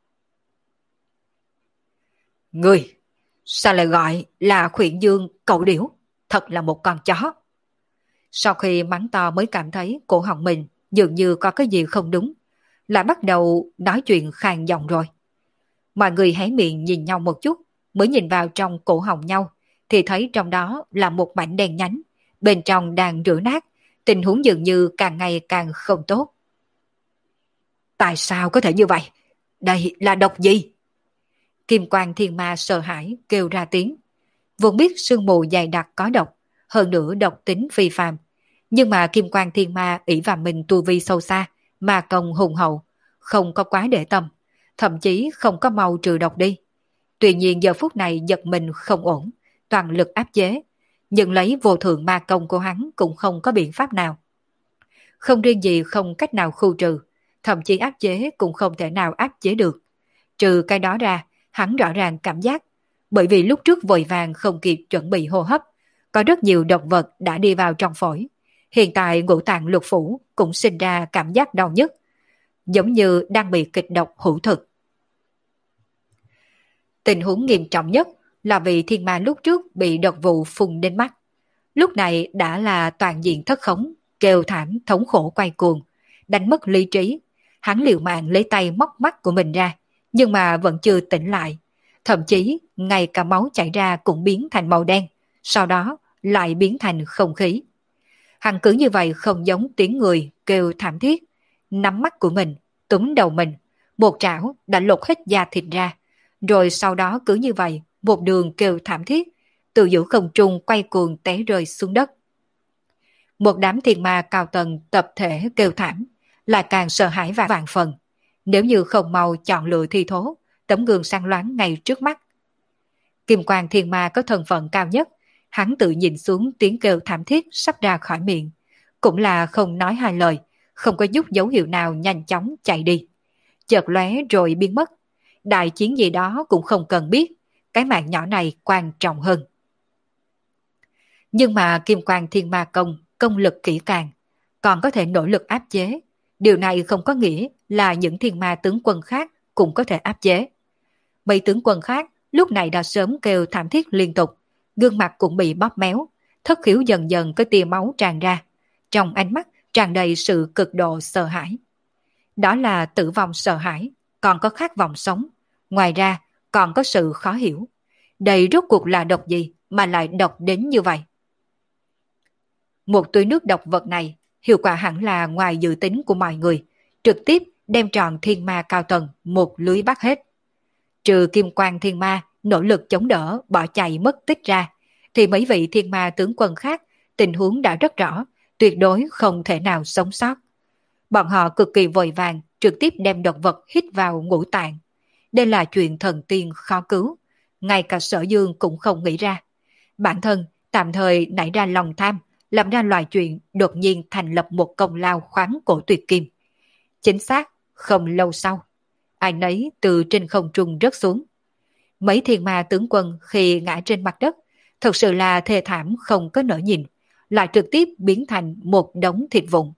Ngươi, sao lại gọi là khuyển dương cậu điểu? Thật là một con chó. Sau khi mắng to mới cảm thấy cổ họng mình dường như có cái gì không đúng, lại bắt đầu nói chuyện khàn giọng rồi. Mọi người hé miệng nhìn nhau một chút, mới nhìn vào trong cổ họng nhau, thì thấy trong đó là một mảnh đen nhánh, bên trong đang rửa nát, tình huống dường như càng ngày càng không tốt. Tại sao có thể như vậy? Đây là độc gì? Kim Quang Thiên Ma sợ hãi kêu ra tiếng. Vốn biết sương mù dày đặc có độc, hơn nữa độc tính phi phàm, nhưng mà Kim Quang Thiên Ma ỷ vào mình tu vi sâu xa, ma công hùng hậu, không có quá để tâm, thậm chí không có mau trừ độc đi. Tuy nhiên giờ phút này giật mình không ổn, toàn lực áp chế, nhưng lấy vô thượng ma công của hắn cũng không có biện pháp nào. Không riêng gì không cách nào khu trừ, thậm chí áp chế cũng không thể nào áp chế được. Trừ cái đó ra, hắn rõ ràng cảm giác, bởi vì lúc trước vội vàng không kịp chuẩn bị hô hấp, có rất nhiều độc vật đã đi vào trong phổi. Hiện tại ngũ tạng lục phủ cũng sinh ra cảm giác đau nhức, giống như đang bị kịch độc hữu thực. Tình huống nghiêm trọng nhất là vị thiên ma lúc trước bị độc vụ phun đến mắt. Lúc này đã là toàn diện thất khống, kêu thảm thống khổ quay cuồng, đánh mất lý trí. Hắn liều mạng lấy tay móc mắt của mình ra, nhưng mà vẫn chưa tỉnh lại. Thậm chí ngay cả máu chảy ra cũng biến thành màu đen, sau đó lại biến thành không khí. Hắn cứ như vậy không giống tiếng người kêu thảm thiết, nắm mắt của mình, túm đầu mình, một trảo đã lột hết da thịt ra, rồi sau đó cứ như vậy một đường kêu thảm thiết, từ giữa không trung quay cuồng té rơi xuống đất. Một đám thiên ma cao tầng tập thể kêu thảm, lại càng sợ hãi và vạn phần. Nếu như không mau chọn lựa thi thố, tấm gương sáng loáng ngay trước mắt. Kim Quang Thiên Ma có thân phận cao nhất, hắn tự nhìn xuống tiếng kêu thảm thiết sắp ra khỏi miệng, cũng là không nói hai lời, không có chút dấu hiệu nào nhanh chóng chạy đi. Chợt lóe rồi biến mất. Đại chiến gì đó cũng không cần biết, cái mạng nhỏ này quan trọng hơn. Nhưng mà Kim Quang Thiên Ma Công công lực kỹ càng, còn có thể nỗ lực áp chế. Điều này không có nghĩa là những thiên ma tướng quân khác cũng có thể áp chế. Mấy tướng quân khác lúc này đã sớm kêu thảm thiết liên tục, gương mặt cũng bị bóp méo, thất khiếu dần dần có tia máu tràn ra, trong ánh mắt tràn đầy sự cực độ sợ hãi. Đó là tử vong sợ hãi, còn có khát vọng sống, ngoài ra còn có sự khó hiểu. Đây rốt cuộc là độc gì mà lại độc đến như vậy? Một túi nước độc vật này hiệu quả hẳn là ngoài dự tính của mọi người, trực tiếp đem tròn thiên ma cao tầng một lưới bắt hết. Trừ Kim Quang Thiên Ma nỗ lực chống đỡ bỏ chạy mất tích ra, thì mấy vị thiên ma tướng quân khác tình huống đã rất rõ, tuyệt đối không thể nào sống sót. Bọn họ cực kỳ vội vàng trực tiếp đem độc vật hít vào ngũ tạng. Đây là chuyện thần tiên khó cứu, ngay cả Sở Dương cũng không nghĩ ra. Bản thân tạm thời nảy ra lòng tham, làm ra loại chuyện đột nhiên thành lập một công lao khoáng cổ tuyệt kim. Chính xác, không lâu sau, ai nấy từ trên không trung rớt xuống. Mấy thiên ma tướng quân khi ngã trên mặt đất, thật sự là thê thảm không có nỡ nhìn, lại trực tiếp biến thành một đống thịt vụn.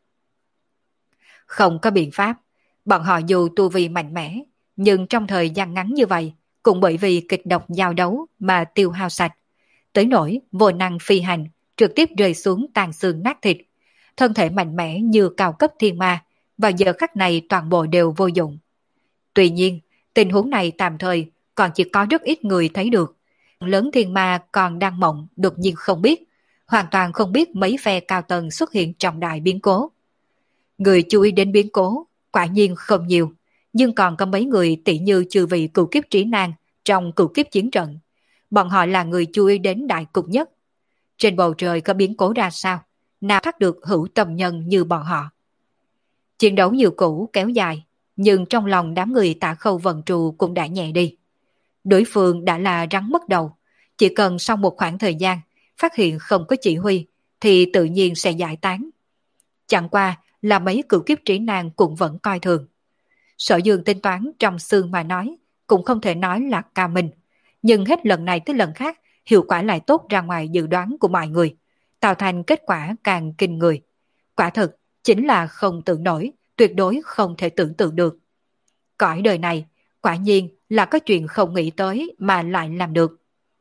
Không có biện pháp, bọn họ dù tu vi mạnh mẽ, nhưng trong thời gian ngắn như vậy, cũng bởi vì kịch độc giao đấu mà tiêu hao sạch. Tới nỗi vô năng phi hành, trực tiếp rơi xuống tàn xương nát thịt. Thân thể mạnh mẽ như cao cấp thiên ma, vào giờ khắc này toàn bộ đều vô dụng. Tuy nhiên, tình huống này tạm thời còn chỉ có rất ít người thấy được. Lớn thiên ma còn đang mộng đột nhiên không biết, hoàn toàn không biết mấy phe cao tầng xuất hiện trọng đại biến cố. Người chú ý đến biến cố, quả nhiên không nhiều, nhưng còn có mấy người tỷ như chư vị cửu kiếp trí nan trong cửu kiếp chiến trận. Bọn họ là người chú ý đến đại cục nhất. Trên bầu trời có biến cố ra sao, nào thắc được hữu tâm nhân như bọn họ. Chiến đấu nhiều cũ kéo dài, nhưng trong lòng đám người Tạ Khâu Vân Trù cũng đã nhẹ đi. Đối phương đã là rắn mất đầu, chỉ cần sau một khoảng thời gian phát hiện không có chỉ huy thì tự nhiên sẽ giải tán. Chẳng qua là mấy cửu kiếp trí nan cũng vẫn coi thường. Sở Dương tính toán trong xương mà nói, cũng không thể nói là cao minh, nhưng hết lần này tới lần khác hiệu quả lại tốt ra ngoài dự đoán của mọi người, tạo thành kết quả càng kinh người. Quả thực chính là không tưởng nổi, tuyệt đối không thể tưởng tượng được. Cõi đời này quả nhiên là có chuyện không nghĩ tới mà lại làm được.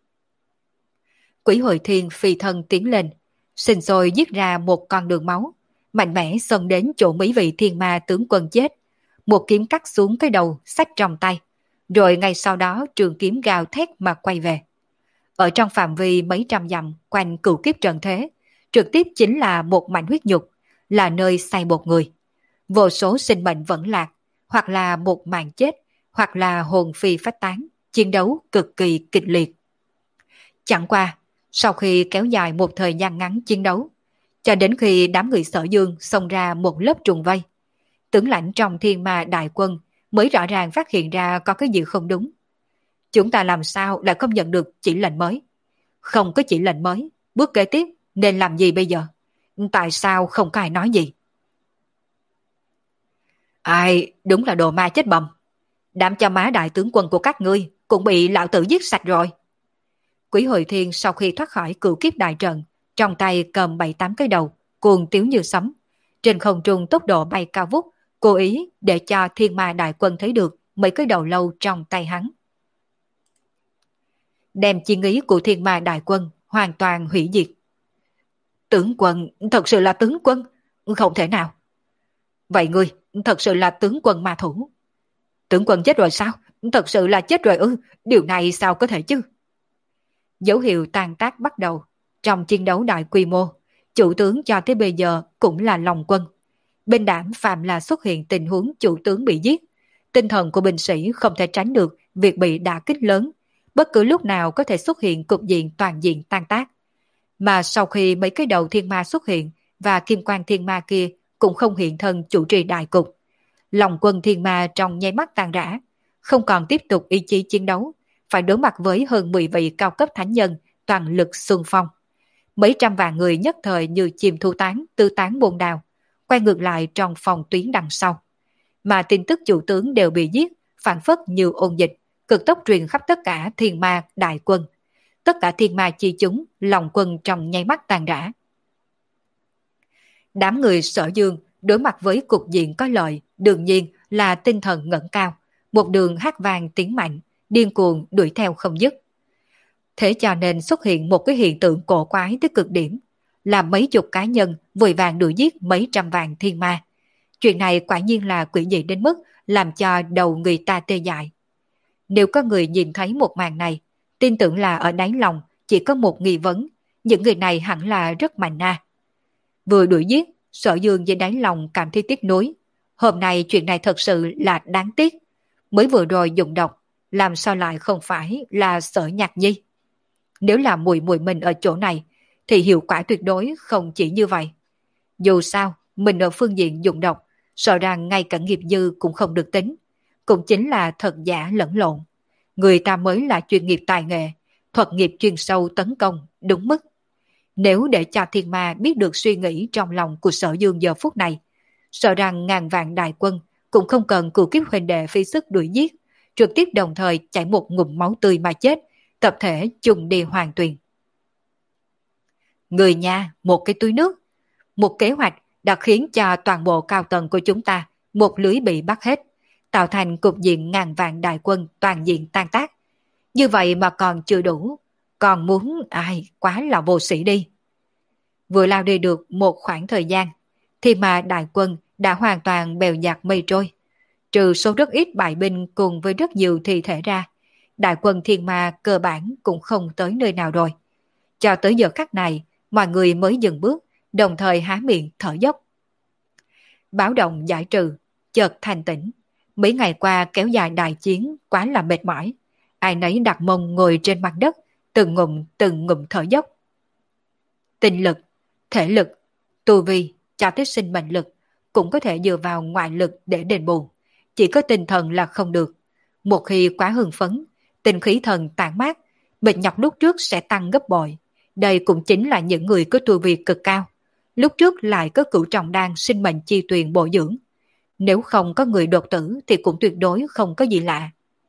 Quỷ Hội Thiên phi thân tiến lên, sinh sôi giết ra một con đường máu, mạnh mẽ xông đến chỗ mấy vị thiên ma tướng quân chết, một kiếm cắt xuống cái đầu xách trong tay, rồi ngay sau đó trường kiếm gào thét mà quay về. Ở trong phạm vi mấy trăm dặm quanh cửu kiếp trận thế, trực tiếp chính là một mảnh huyết nhục, là nơi xay bột người. Vô số sinh mệnh vẫn lạc, hoặc là một màn chết, hoặc là hồn phi phách tán, chiến đấu cực kỳ kịch liệt. Chẳng qua, sau khi kéo dài một thời gian ngắn chiến đấu, cho đến khi đám người Sở Dương xông ra một lớp trùng vây, tướng lãnh trong thiên ma đại quân mới rõ ràng phát hiện ra có cái gì không đúng. Chúng ta làm sao lại không nhận được chỉ lệnh mới? Không có chỉ lệnh mới, bước kế tiếp nên làm gì bây giờ? Tại sao không có ai nói gì? Ai, đúng là đồ ma chết bầm. Đám cho má đại tướng quân của các ngươi cũng bị lão tử giết sạch rồi. Quỷ Hội Thiên sau khi thoát khỏi cửu kiếp đại trận, trong tay cầm bảy tám cái đầu, cuồng tiếu như sấm. Trên không trung tốc độ bay cao vút, cố ý để cho thiên ma đại quân thấy được mấy cái đầu lâu trong tay hắn. Đem chi ý của thiên ma đại quân hoàn toàn hủy diệt. Tướng quân, thật sự là tướng quân, không thể nào. Vậy ngươi, thật sự là tướng quân ma thủ. Tướng quân chết rồi sao? Thật sự là chết rồi ư, điều này sao có thể chứ? Dấu hiệu tàn tác bắt đầu. Trong chiến đấu đại quy mô, chủ tướng cho tới bây giờ cũng là lòng quân. Bên đảm phạm là xuất hiện tình huống chủ tướng bị giết, tinh thần của binh sĩ không thể tránh được việc bị đả kích lớn, bất cứ lúc nào có thể xuất hiện cục diện toàn diện tan tác. Mà sau khi mấy cái đầu thiên ma xuất hiện và kim quan thiên ma kia cũng không hiện thân chủ trì đại cục, lòng quân thiên ma trong nháy mắt tan rã, không còn tiếp tục ý chí chiến đấu, phải đối mặt với hơn mười vị cao cấp thánh nhân toàn lực xung phong. Mấy trăm vạn người nhất thời như chim thu tán, tư tán bồn đào, quay ngược lại trong phòng tuyến đằng sau. Mà tin tức chủ tướng đều bị giết, phản phất như ôn dịch, cực tốc truyền khắp tất cả thiên ma đại quân. Tất cả thiên ma chi chúng, lòng quân trong nháy mắt tàn rã. Đám người Sở Dương đối mặt với cục diện có lợi, đương nhiên là tinh thần ngẩng cao, một đường hát vang tiếng mạnh, điên cuồng đuổi theo không dứt. Thế cho nên xuất hiện một cái hiện tượng cổ quái tới cực điểm, là mấy chục cá nhân vội vàng đuổi giết mấy trăm vạn thiên ma. Chuyện này quả nhiên là quỷ dị đến mức làm cho đầu người ta tê dại. Nếu có người nhìn thấy một màn này, tin tưởng là ở đáy lòng chỉ có một nghi vấn, những người này hẳn là rất mạnh na. Vừa đuổi giết, Sở Dương dưới đáy lòng cảm thấy tiếc nuối. Hôm nay chuyện này thật sự là đáng tiếc. Mới vừa rồi dùng độc, làm sao lại không phải là Sở Nhạc Nhi? Nếu là mùi mùi mình ở chỗ này, thì hiệu quả tuyệt đối không chỉ như vậy. Dù sao, mình ở phương diện dùng độc, sợ rằng ngay cả nghiệp dư cũng không được tính. Cũng chính là thật giả lẫn lộn. Người ta mới là chuyên nghiệp tài nghệ, thuật nghiệp chuyên sâu tấn công, đúng mức. Nếu để cho thiên ma biết được suy nghĩ trong lòng của Sở Dương giờ phút này, sợ rằng ngàn vạn đại quân cũng không cần cù kiếp huynh đệ phi sức đuổi giết, trực tiếp đồng thời chảy một ngụm máu tươi mà chết, tập thể chung đi hoàng tuyền. Người nhà, một cái túi nước, một kế hoạch đã khiến cho toàn bộ cao tầng của chúng ta một lưới bị bắt hết, tạo thành cục diện ngàn vạn đại quân toàn diện tan tác. Như vậy mà còn chưa đủ, còn muốn ai quá là vô sĩ đi. Vừa lao đi được một khoảng thời gian, thì mà đại quân đã hoàn toàn bèo dạt mây trôi. Trừ số rất ít bại binh cùng với rất nhiều thi thể ra, đại quân thiên ma cơ bản cũng không tới nơi nào rồi. Cho tới giờ khắc này, mọi người mới dừng bước, đồng thời há miệng thở dốc. Báo động giải trừ, chợt thanh tĩnh. Mấy ngày qua kéo dài đại chiến quá là mệt mỏi. Ai nấy đặt mông ngồi trên mặt đất, từng ngụm từng ngụm thở dốc. Tinh lực, thể lực, tu vi, cho tới sinh mệnh lực cũng có thể dựa vào ngoại lực để đền bù. Chỉ có tinh thần là không được. Một khi quá hưng phấn, tinh khí thần tản mát, mệt nhọc lúc trước sẽ tăng gấp bội. Đây cũng chính là những người có tu vi cực cao. Lúc trước lại có cửu trọng đan sinh mệnh chi tuyền bổ dưỡng. Nếu không có người đột tử thì cũng tuyệt đối không có gì lạ.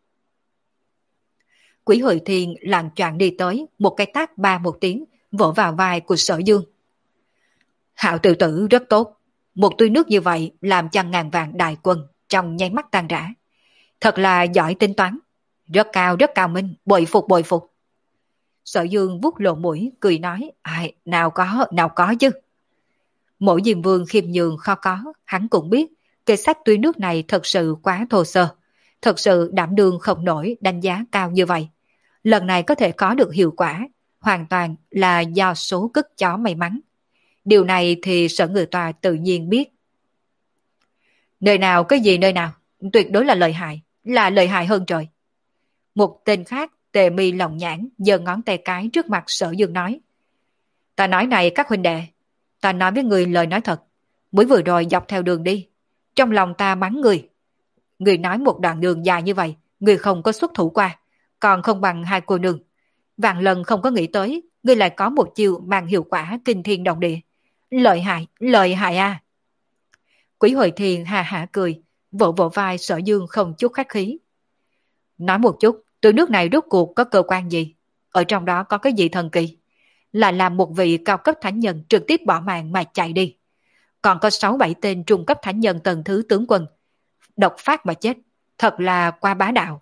Quỷ Hội Thiên lạng choạng đi tới, một cái tát ba một tiếng, vỗ vào vai của Sở Dương. Hạo tự tử rất tốt. Một túi nước như vậy làm cho ngàn vạn đại quân trong nháy mắt tan rã. Thật là giỏi tính toán. Rất cao, rất cao minh, bội phục, bội phục. Sở Dương vuốt lộ mũi, cười nói, ai, nào có, nào có chứ. Mỗi Diêm Vương khiêm nhường khó có, hắn cũng biết, kê sách túi nước này thật sự quá thô sơ. Thật sự đảm đương không nổi đánh giá cao như vậy. Lần này có thể có được hiệu quả, hoàn toàn là do số cất chó may mắn. Điều này thì Sở Ngự Tòa tự nhiên biết. Nơi nào cái gì nơi nào, tuyệt đối là lợi hại, là lợi hại hơn trời. Một tên khác tề mi lòng nhãn giơ ngón tay cái trước mặt Sở Dương nói. Ta nói này các huynh đệ, ta nói với người lời nói thật, mới vừa rồi dọc theo đường đi, trong lòng ta mắng người. Người nói một đoạn đường dài như vậy, người không có xuất thủ qua, còn không bằng hai cô nương. Vạn lần không có nghĩ tới, người lại có một chiêu mang hiệu quả kinh thiên động địa. Lợi hại, lợi hại à. Quỷ Hội Thiên hà hả cười, vỗ vỗ vai Sở Dương không chút khách khí. Nói một chút, túi nước này rốt cuộc có cơ quan gì? Ở trong đó có cái gì thần kỳ? Là làm một vị cao cấp thánh nhân trực tiếp bỏ mạng mà chạy đi. Còn có sáu bảy tên trung cấp thánh nhân tầng thứ tướng quân. Độc phát mà chết, thật là qua bá đạo.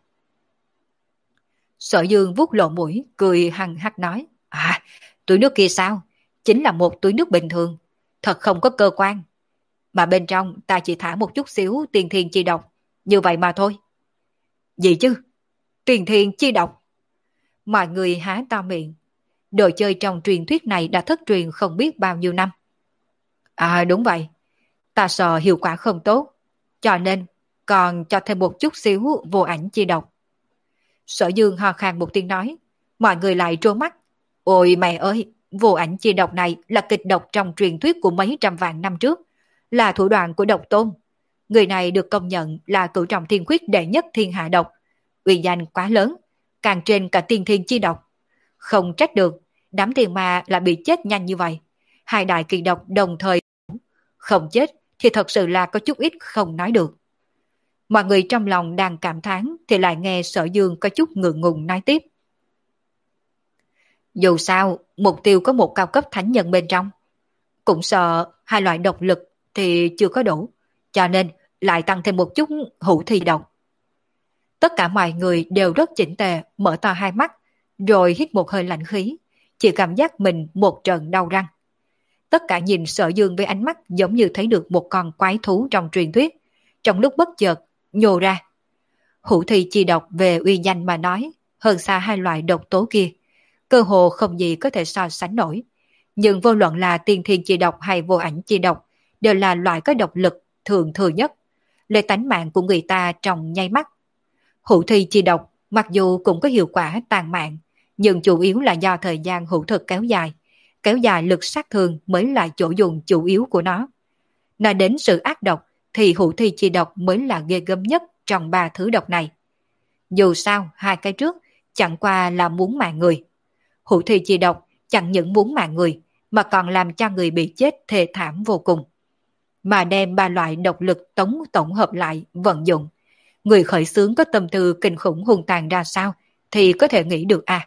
Sở Dương vuốt lộ mũi, cười hằng hắc nói. À, túi nước kia sao? Chính là một túi nước bình thường, thật không có cơ quan. Mà bên trong ta chỉ thả một chút xíu tiền thiên chi độc, như vậy mà thôi. Gì chứ? Tiền thiên chi độc? Mọi người há to miệng. Đồ chơi trong truyền thuyết này đã thất truyền không biết bao nhiêu năm. À đúng vậy, ta sợ hiệu quả không tốt, cho nên còn cho thêm một chút xíu vô ảnh chi độc. Sở Dương ho khan một tiếng nói, mọi người lại trố mắt. Ôi mẹ ơi, vô ảnh chi độc này là kịch độc trong truyền thuyết của mấy trăm vạn năm trước, là thủ đoạn của độc tôn. Người này được công nhận là cửu trọng thiên quyết đệ nhất thiên hạ độc, uy danh quá lớn, càng trên cả tiên thiên chi độc. Không trách được, đám tiền ma lại bị chết nhanh như vậy. Hai đại kỳ độc đồng thời không chết thì thật sự là có chút ít không nói được. Mọi người trong lòng đang cảm thán thì lại nghe Sở Dương có chút ngượng ngùng nói tiếp. Dù sao, mục tiêu có một cao cấp thánh nhân bên trong. Cũng sợ hai loại độc lực thì chưa có đủ, cho nên lại tăng thêm một chút hữu thi độc. Tất cả mọi người đều rất chỉnh tề, mở to hai mắt, rồi hít một hơi lạnh khí, chỉ cảm giác mình một trận đau răng. Tất cả nhìn Sở Dương với ánh mắt giống như thấy được một con quái thú trong truyền thuyết, trong lúc bất chợt nhô ra. Hữu thi chi độc về uy danh mà nói, hơn xa hai loại độc tố kia, cơ hồ không gì có thể so sánh nổi. Nhưng vô luận là tiên thiên chi độc hay vô ảnh chi độc, đều là loại có độc lực thường thừa nhất, lấy tánh mạng của người ta trong nháy mắt. Hữu thi chi độc mặc dù cũng có hiệu quả tàn mạng, nhưng chủ yếu là do thời gian hữu thực kéo dài, kéo dài lực sát thương mới là chỗ dùng chủ yếu của nó. Nói đến sự ác độc thì hữu thi chi độc mới là ghê gớm nhất trong ba thứ độc này. Dù sao hai cái trước chẳng qua là muốn mạng người. Hữu thi chi độc chẳng những muốn mạng người mà còn làm cho người bị chết thê thảm vô cùng. Mà đem ba loại độc lực tống tổng hợp lại vận dụng, người khởi xướng có tâm tư kinh khủng hung tàn ra sao thì có thể nghĩ được à.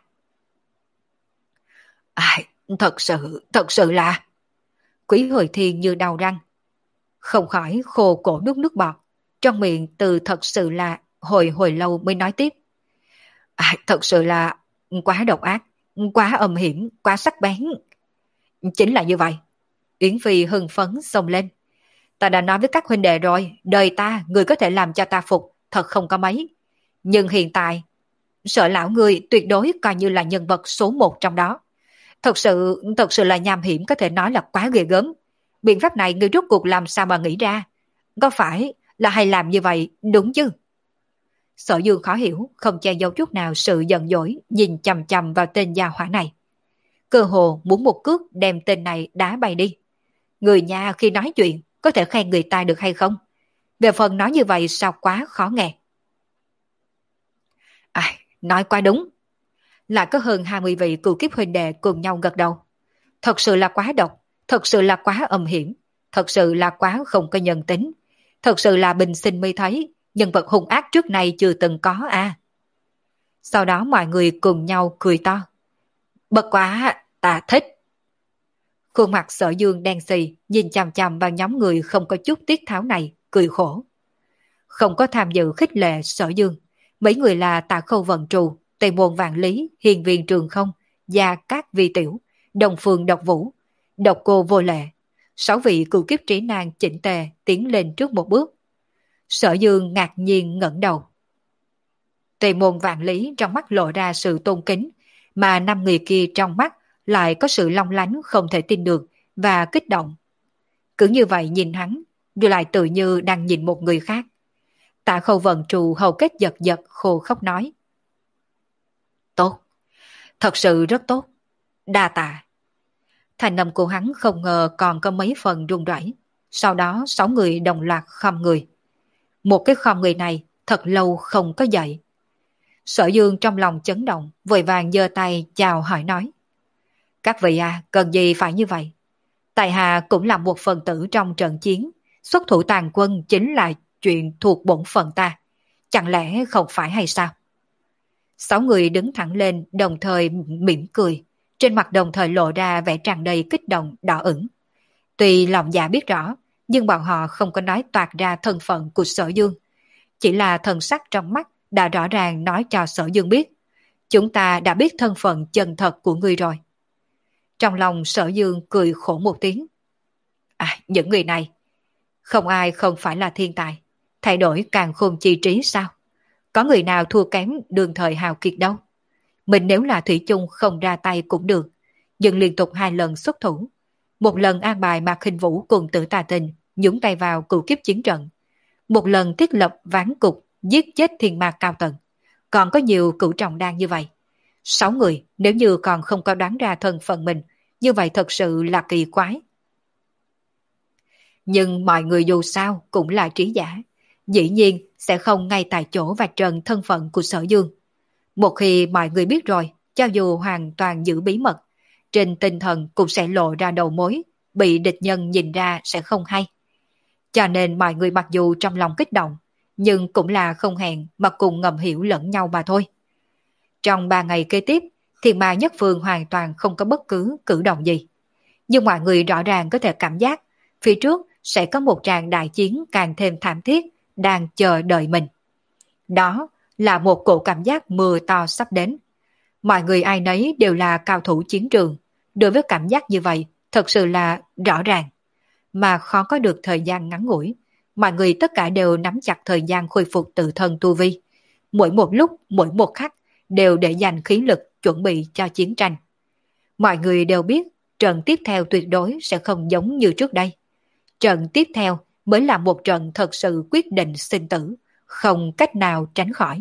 À, thật sự, thật sự là... Quý Hồi Thiên như đau răng, không khỏi khô cổ nuốt nước bọt, trong miệng từ thật sự là hồi hồi lâu mới nói tiếp. À, thật sự là quá độc ác, quá âm hiểm, quá sắc bén. Chính là như vậy. Yến Phi hưng phấn xông lên. Ta đã nói với các huynh đệ rồi, đời ta, người có thể làm cho ta phục, thật không có mấy. Nhưng hiện tại, sợ lão người tuyệt đối coi như là nhân vật số một trong đó. Thật sự, thật sự là nham hiểm, có thể nói là quá ghê gớm. Biện pháp này người rốt cuộc làm sao mà nghĩ ra? Có phải là hay làm như vậy, đúng chứ? Sở Dương khó hiểu, không che giấu chút nào sự giận dỗi, nhìn chằm chằm vào tên gia hỏa này. Cơ hồ muốn một cước đem tên này đá bay đi. Người nhà khi nói chuyện có thể khen người ta được hay không? Về phần nói như vậy sao quá khó nghe. À, nói quá đúng. Lại có hơn hai mươi vị cựu kiếp huynh đệ cùng nhau gật đầu. Thật sự là quá độc, thật sự là quá âm hiểm, thật sự là quá không có nhân tính, thật sự là bình sinh mới thấy, nhân vật hung ác trước này chưa từng có à. Sau đó mọi người cùng nhau cười to. Bất quá, ta thích. Khuôn mặt Sở Dương đen xì, nhìn chằm chằm vào nhóm người không có chút tiết tháo này, cười khổ. Không có tham dự khích lệ Sở Dương, mấy người là Tạ Khâu Vận Trù, Tây Môn Vạn Lý, Hiền Viên Trường Không, Gia Cát Vi Tiểu, Đồng Phương Độc Vũ, Độc Cô Vô Lệ. Sáu vị cựu kiếp trí nan chỉnh tề tiến lên trước một bước. Sở Dương ngạc nhiên ngẩng đầu. Tây Môn Vạn Lý trong mắt lộ ra sự tôn kính, mà năm người kia trong mắt lại có sự long lánh không thể tin được và kích động. Cứ như vậy nhìn hắn, rồi lại tự như đang nhìn một người khác. Tạ Khâu Vận Trù hầu kết giật giật khô khóc nói. Tốt, thật sự rất tốt, đa tạ. Thành âm của hắn không ngờ còn có mấy phần run rẩy. Sau đó sáu người đồng loạt khom người. Một cái khom người này thật lâu không có dậy. Sở Dương trong lòng chấn động, vội vàng giơ tay chào hỏi nói. Các vị à, cần gì phải như vậy? Tại hạ cũng là một phần tử trong trận chiến, xuất thủ tàn quân chính là chuyện thuộc bổn phận ta. Chẳng lẽ không phải hay sao? Sáu người đứng thẳng lên đồng thời mỉm cười, trên mặt đồng thời lộ ra vẻ tràn đầy kích động đỏ ửng. Tuy lòng dạ biết rõ, nhưng bọn họ không có nói toạc ra thân phận của Sở Dương. Chỉ là thần sắc trong mắt đã rõ ràng nói cho Sở Dương biết. Chúng ta đã biết thân phận chân thật của ngươi rồi. Trong lòng Sở Dương cười khổ một tiếng. À, những người này, không ai không phải là thiên tài, thay đổi càng khôn chi trí sao? Có người nào thua kém đường thời hào kiệt đâu. Mình nếu là thủy chung không ra tay cũng được, nhưng liên tục hai lần xuất thủ. Một lần an bài Mạc Khinh Vũ cùng Tử Tà Tình nhúng tay vào cửu kiếp chiến trận. Một lần thiết lập ván cục giết chết thiên mạc cao tầng. Còn có nhiều cửu trọng đan như vậy. Sáu người nếu như còn không có đoán ra thân phận mình, như vậy thật sự là kỳ quái. Nhưng mọi người dù sao cũng là trí giả, dĩ nhiên sẽ không ngay tại chỗ vạch trần thân phận của Sở Dương. Một khi mọi người biết rồi, cho dù hoàn toàn giữ bí mật, trên tinh thần cũng sẽ lộ ra đầu mối, bị địch nhân nhìn ra sẽ không hay. Cho nên mọi người mặc dù trong lòng kích động, nhưng cũng là không hẹn mà cùng ngầm hiểu lẫn nhau mà thôi. Trong ba ngày kế tiếp, Thiên Ma Nhất Phương hoàn toàn không có bất cứ cử động gì. Nhưng mọi người rõ ràng có thể cảm giác phía trước sẽ có một tràng đại chiến càng thêm thảm thiết đang chờ đợi mình. Đó là một cổ cảm giác mưa to sắp đến. Mọi người ai nấy đều là cao thủ chiến trường. Đối với cảm giác như vậy, thật sự là rõ ràng. Mà khó có được thời gian ngắn ngủi. Mọi người tất cả đều nắm chặt thời gian khôi phục tự thân tu vi. Mỗi một lúc, mỗi một khắc đều để dành khí lực chuẩn bị cho chiến tranh. Mọi người đều biết trận tiếp theo tuyệt đối sẽ không giống như trước đây. Trận tiếp theo mới là một trận thật sự quyết định sinh tử, không cách nào tránh khỏi.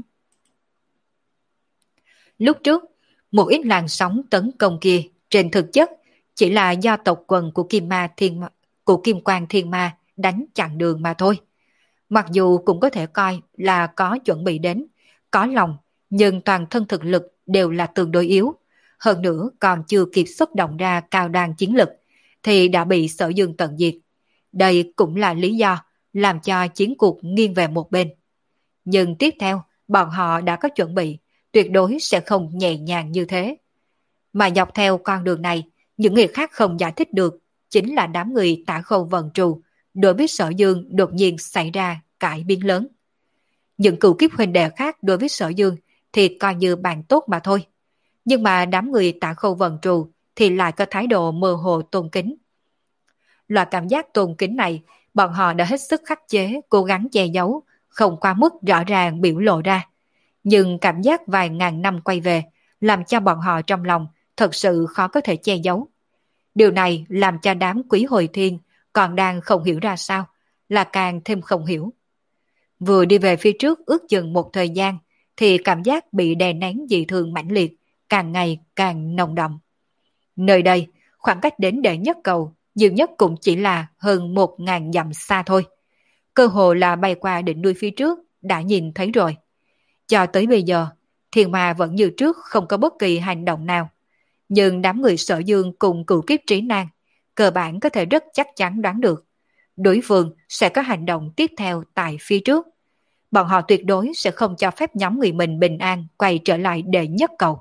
Lúc trước, một ít làn sóng tấn công kia trên thực chất chỉ là do tộc quần của Kim Ma Thiên của Kim Quang Thiên Ma đánh chặn đường mà thôi. Mặc dù cũng có thể coi là có chuẩn bị đến, có lòng, nhưng toàn thân thực lực đều là tương đối yếu. Hơn nữa còn chưa kịp xuất động ra cao đàn chiến lực, thì đã bị Sở Dương tận diệt. Đây cũng là lý do làm cho chiến cuộc nghiêng về một bên. Nhưng tiếp theo, bọn họ đã có chuẩn bị, tuyệt đối sẽ không nhẹ nhàng như thế. Mà dọc theo con đường này, những người khác không giải thích được, chính là đám người Tả Khâu Vận Trù, đối với Sở Dương đột nhiên xảy ra cải biến lớn. Những cựu kiếp huynh đệ khác đối với Sở Dương thì coi như bạn tốt mà thôi. Nhưng mà đám người Tả Khâu Vận Trù thì lại có thái độ mơ hồ tôn kính. Loại cảm giác tôn kính này, bọn họ đã hết sức khắc chế, cố gắng che giấu, không qua mức rõ ràng biểu lộ ra. Nhưng cảm giác vài ngàn năm quay về, làm cho bọn họ trong lòng thật sự khó có thể che giấu. Điều này làm cho đám Quý Hồi Thiên còn đang không hiểu ra sao, là càng thêm không hiểu. Vừa đi về phía trước ước chừng một thời gian, thì cảm giác bị đè nén dị thường mãnh liệt, càng ngày càng nồng đậm. Nơi đây, khoảng cách đến đệ nhất cầu, nhiều nhất cũng chỉ là hơn một ngàn dặm xa thôi. Cơ hồ là bay qua đỉnh núi phía trước, đã nhìn thấy rồi. Cho tới bây giờ, Thiên Ma vẫn như trước không có bất kỳ hành động nào. Nhưng đám người Sở Dương cùng cửu kiếp trí nan, cơ bản có thể rất chắc chắn đoán được. Đối phương sẽ có hành động tiếp theo tại phía trước. Bọn họ tuyệt đối sẽ không cho phép nhóm người mình bình an quay trở lại đệ nhất cầu.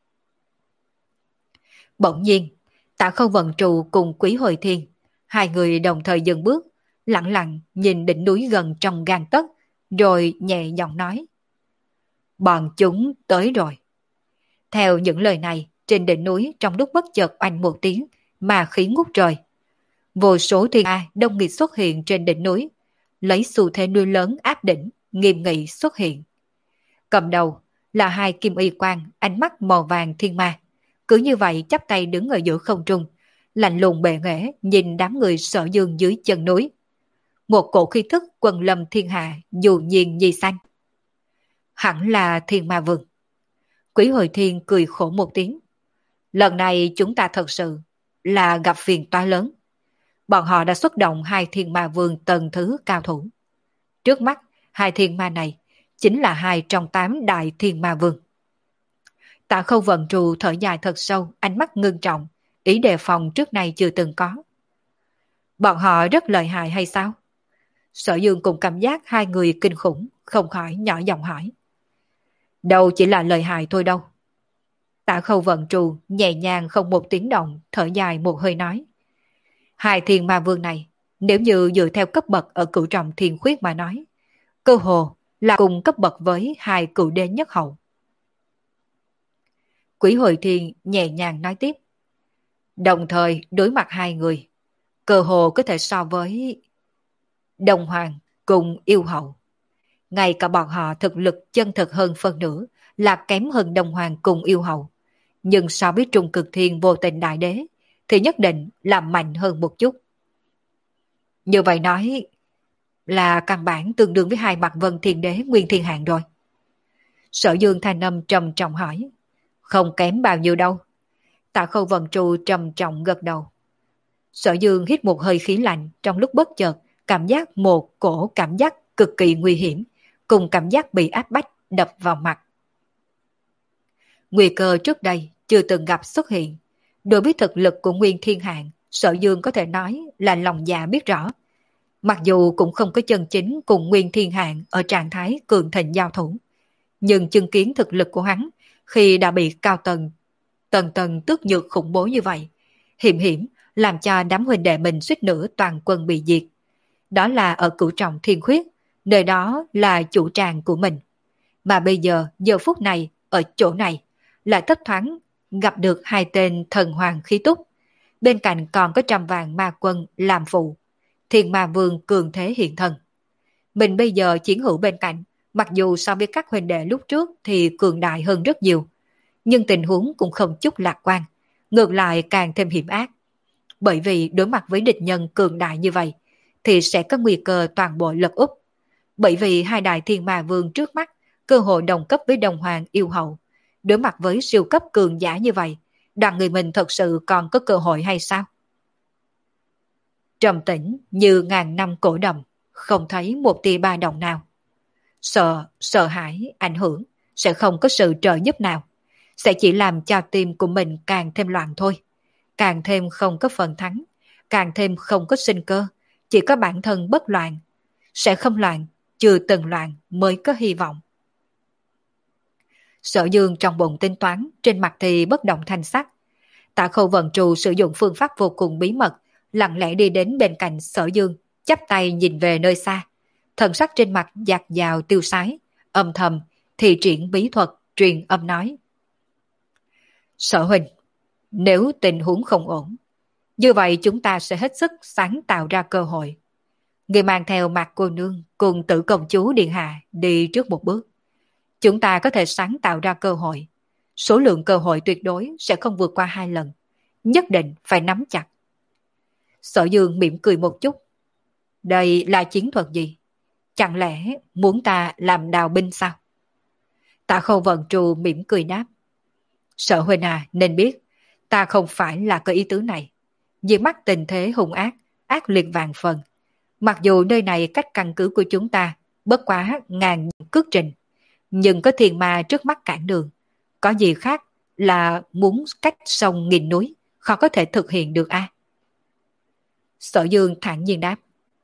Bỗng nhiên, Tạ Khâu Vận Trù cùng Quý Hồi Thiên, hai người đồng thời dừng bước, lặng lặng nhìn đỉnh núi gần trong gang tấc, rồi nhẹ giọng nói: bọn chúng tới rồi. Theo những lời này, trên đỉnh núi trong lúc bất chợt oanh một tiếng, mà khí ngút trời. Vô số thiên ma đông nghịt xuất hiện trên đỉnh núi, lấy xu thế núi lớn áp đỉnh, nghiêm nghị xuất hiện. Cầm đầu là hai kim y quang, ánh mắt màu vàng thiên ma. Cứ như vậy chắp tay đứng ở giữa không trung, lạnh lùng bệ nghệ nhìn đám người Sở Dương dưới chân núi. Một cổ khí thức quần lâm thiên hạ dù nhiên nhi xanh. Hẳn là Thiên Ma Vương. Quý Hồi Thiên cười khổ một tiếng. Lần này chúng ta thật sự là gặp phiền toái lớn. Bọn họ đã xuất động hai Thiên Ma Vương tầng thứ cao thủ. Trước mắt, hai thiên ma này chính là hai trong tám đại Thiên Ma Vương. Tạ Khâu Vận Trù thở dài thật sâu, ánh mắt ngưng trọng, ý đề phòng trước nay chưa từng có. Bọn họ rất lợi hại hay sao? Sở Dương cùng cảm giác hai người kinh khủng, không khỏi nhỏ giọng hỏi. Đâu chỉ là lợi hại thôi đâu. Tạ Khâu Vận Trù nhẹ nhàng không một tiếng động, thở dài một hơi nói. Hai Thiên Ma Vương này, nếu như dựa theo cấp bậc ở cửu trọng thiên khuyết mà nói, cơ hồ là cùng cấp bậc với hai cửu đế nhất hậu. Quý Hồi Thiên nhẹ nhàng nói tiếp. Đồng thời đối mặt hai người, cơ hồ có thể so với Đồng Hoàng cùng Yêu Hậu. Ngay cả bọn họ thực lực chân thực hơn phân nửa là kém hơn Đồng Hoàng cùng Yêu Hậu. Nhưng so với Trung Cực Thiên Vô Tình Đại Đế thì nhất định là mạnh hơn một chút. Như vậy nói là căn bản tương đương với hai Mạc Vân Thiên Đế Nguyên Thiên Hạng rồi. Sở Dương thanh âm trầm trọng hỏi. Không kém bao nhiêu đâu. Tạ Khâu Vận Trù trầm trọng gật đầu. Sở Dương hít một hơi khí lạnh, trong lúc bất chợt cảm giác một cổ cảm giác cực kỳ nguy hiểm, cùng cảm giác bị áp bách đập vào mặt. Nguy cơ trước đây chưa từng gặp xuất hiện. Đối với thực lực của Nguyên Thiên Hạng, Sở Dương có thể nói là lòng dạ biết rõ. Mặc dù cũng không có chân chính cùng Nguyên Thiên Hạng ở trạng thái cường thịnh giao thủ, nhưng chứng kiến thực lực của hắn khi đã bị cao tầng tầng tầng tước nhược khủng bố như vậy, hiểm hiểm làm cho đám huynh đệ mình suýt nữa toàn quân bị diệt. Đó là ở Cửu Trọng Thiên Khuyết, nơi đó là chủ tràng của mình. Mà bây giờ, giờ phút này, ở chỗ này, lại thấp thoáng gặp được hai tên thần hoàng khí túc. Bên cạnh còn có trăm vàng ma quân làm phụ, Thiên Ma Vương cường thế hiện thân. Mình bây giờ chiến hữu bên cạnh, mặc dù so với các huynh đệ lúc trước thì cường đại hơn rất nhiều, nhưng tình huống cũng không chút lạc quan, ngược lại càng thêm hiểm ác. Bởi vì đối mặt với địch nhân cường đại như vậy, thì sẽ có nguy cơ toàn bộ lật úp. Bởi vì hai đại thiên ma vương trước mắt, cơ hội đồng cấp với đồng hoàng yêu hậu. Đối mặt với siêu cấp cường giả như vậy, đoàn người mình thật sự còn có cơ hội hay sao? Trầm tĩnh như ngàn năm cổ đồng, không thấy một tia ba động nào. Sợ, sợ hãi, ảnh hưởng, sẽ không có sự trợ giúp nào. Sẽ chỉ làm cho tim của mình càng thêm loạn thôi. Càng thêm không có phần thắng, càng thêm không có sinh cơ, chỉ có bản thân bất loạn. Sẽ không loạn, chưa từng loạn mới có hy vọng. Sở Dương trong bụng tính toán, trên mặt thì bất động thanh sắc. Tạ Khâu vận trù sử dụng phương pháp vô cùng bí mật, lặng lẽ đi đến bên cạnh Sở Dương, chắp tay nhìn về nơi xa. Thần sắc trên mặt dạt dào tiêu sái, âm thầm, thì triển bí thuật, truyền âm nói. Sở huynh, nếu tình huống không ổn, như vậy chúng ta sẽ hết sức sáng tạo ra cơ hội. Người mang theo Mạc cô nương cùng Tử công chúa điện hạ đi trước một bước. Chúng ta có thể sáng tạo ra cơ hội. Số lượng cơ hội tuyệt đối sẽ không vượt qua hai lần. Nhất định phải nắm chặt. Sở Dương mỉm cười một chút. Đây là chiến thuật gì? Chẳng lẽ muốn ta làm đào binh sao? Tạ Khâu vận trù mỉm cười đáp. Sở huynh à, nên biết, ta không phải là có ý tứ này. Vì mắt tình thế hung ác, ác liệt vàng phần. Mặc dù nơi này cách căn cứ của chúng ta bất quá ngàn cước trình, nhưng có thiên ma trước mắt cản đường. Có gì khác là muốn cách sông nghìn núi, khó có thể thực hiện được a. À? Sở Dương thản nhiên đáp.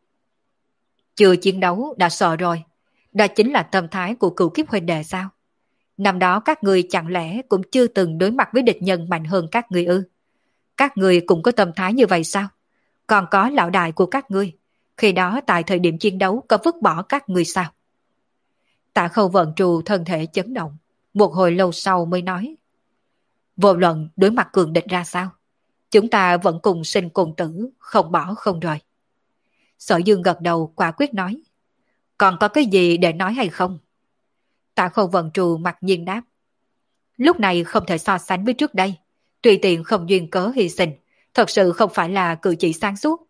Chưa chiến đấu đã sợ rồi. Đó chính là tâm thái của cựu kiếp huynh đệ sao? Năm đó các người chẳng lẽ cũng chưa từng đối mặt với địch nhân mạnh hơn các người ư? Các người cũng có tâm thái như vậy sao? Còn có lão đại của các ngươi, khi đó tại thời điểm chiến đấu có vứt bỏ các người sao? Tạ Khâu vận trù thân thể chấn động, một hồi lâu sau mới nói. Vô luận đối mặt cường địch ra sao, chúng ta vẫn cùng sinh cùng tử, không bỏ không rời. Sở Dương gật đầu quả quyết nói. Còn có cái gì để nói hay không? Tạ Khâu vận trù mặc nhiên đáp. Lúc này không thể so sánh với trước đây. Tùy tiện không duyên cớ hy sinh, thật sự không phải là cử chỉ sáng suốt.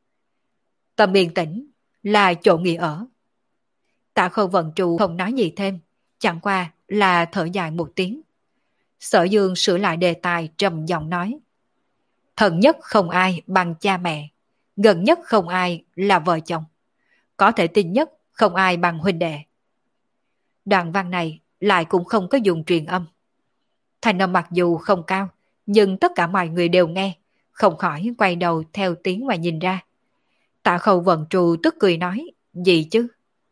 Tâm yên tĩnh là chỗ nghỉ ở. Tạ Khâu vận trù không nói gì thêm, chẳng qua là thở dài một tiếng. Sở Dương sửa lại đề tài trầm giọng nói. Thần nhất không ai bằng cha mẹ, gần nhất không ai là vợ chồng, có thể tin nhất không ai bằng huynh đệ. Đoạn văn này lại cũng không có dùng truyền âm. Thành âm mặc dù không cao, nhưng tất cả mọi người đều nghe, không khỏi quay đầu theo tiếng mà nhìn ra. Tạ Khâu vận trù tức cười nói, gì chứ?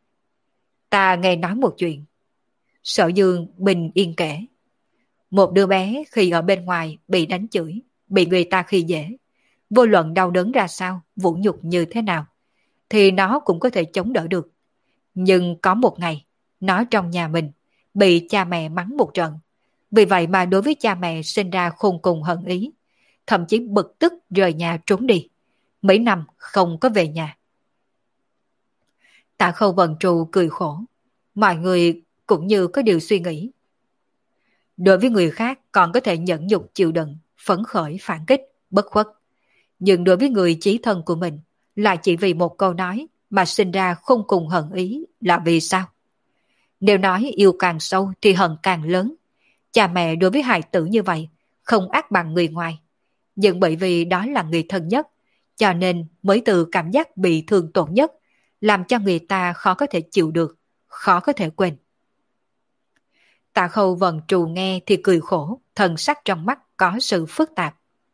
Ta nghe nói một chuyện. Sở Dương bình yên kể. Một đứa bé khi ở bên ngoài bị đánh chửi, bị người ta khi dễ, vô luận đau đớn ra sao, vũ nhục như thế nào, thì nó cũng có thể chống đỡ được. Nhưng có một ngày, nó trong nhà mình, bị cha mẹ mắng một trận. Vì vậy mà đối với cha mẹ sinh ra khôn cùng hận ý, thậm chí bực tức rời nhà trốn đi. Mấy năm không có về nhà. Tạ Khâu vận trù cười khổ. Mọi người cũng như có điều suy nghĩ. Đối với người khác còn có thể nhẫn nhục chịu đựng, phấn khởi phản kích, bất khuất. Nhưng đối với người chí thân của mình, lại chỉ vì một câu nói mà sinh ra không cùng hận ý là vì sao? Nếu nói yêu càng sâu thì hận càng lớn. Cha mẹ đối với hài tử như vậy không ác bằng người ngoài. Nhưng bởi vì đó là người thân nhất, cho nên mới từ cảm giác bị thương tổn nhất, làm cho người ta khó có thể chịu được, khó có thể quên. Tạ Khâu Vân trù nghe thì cười khổ, thần sắc trong mắt có sự phức tạp.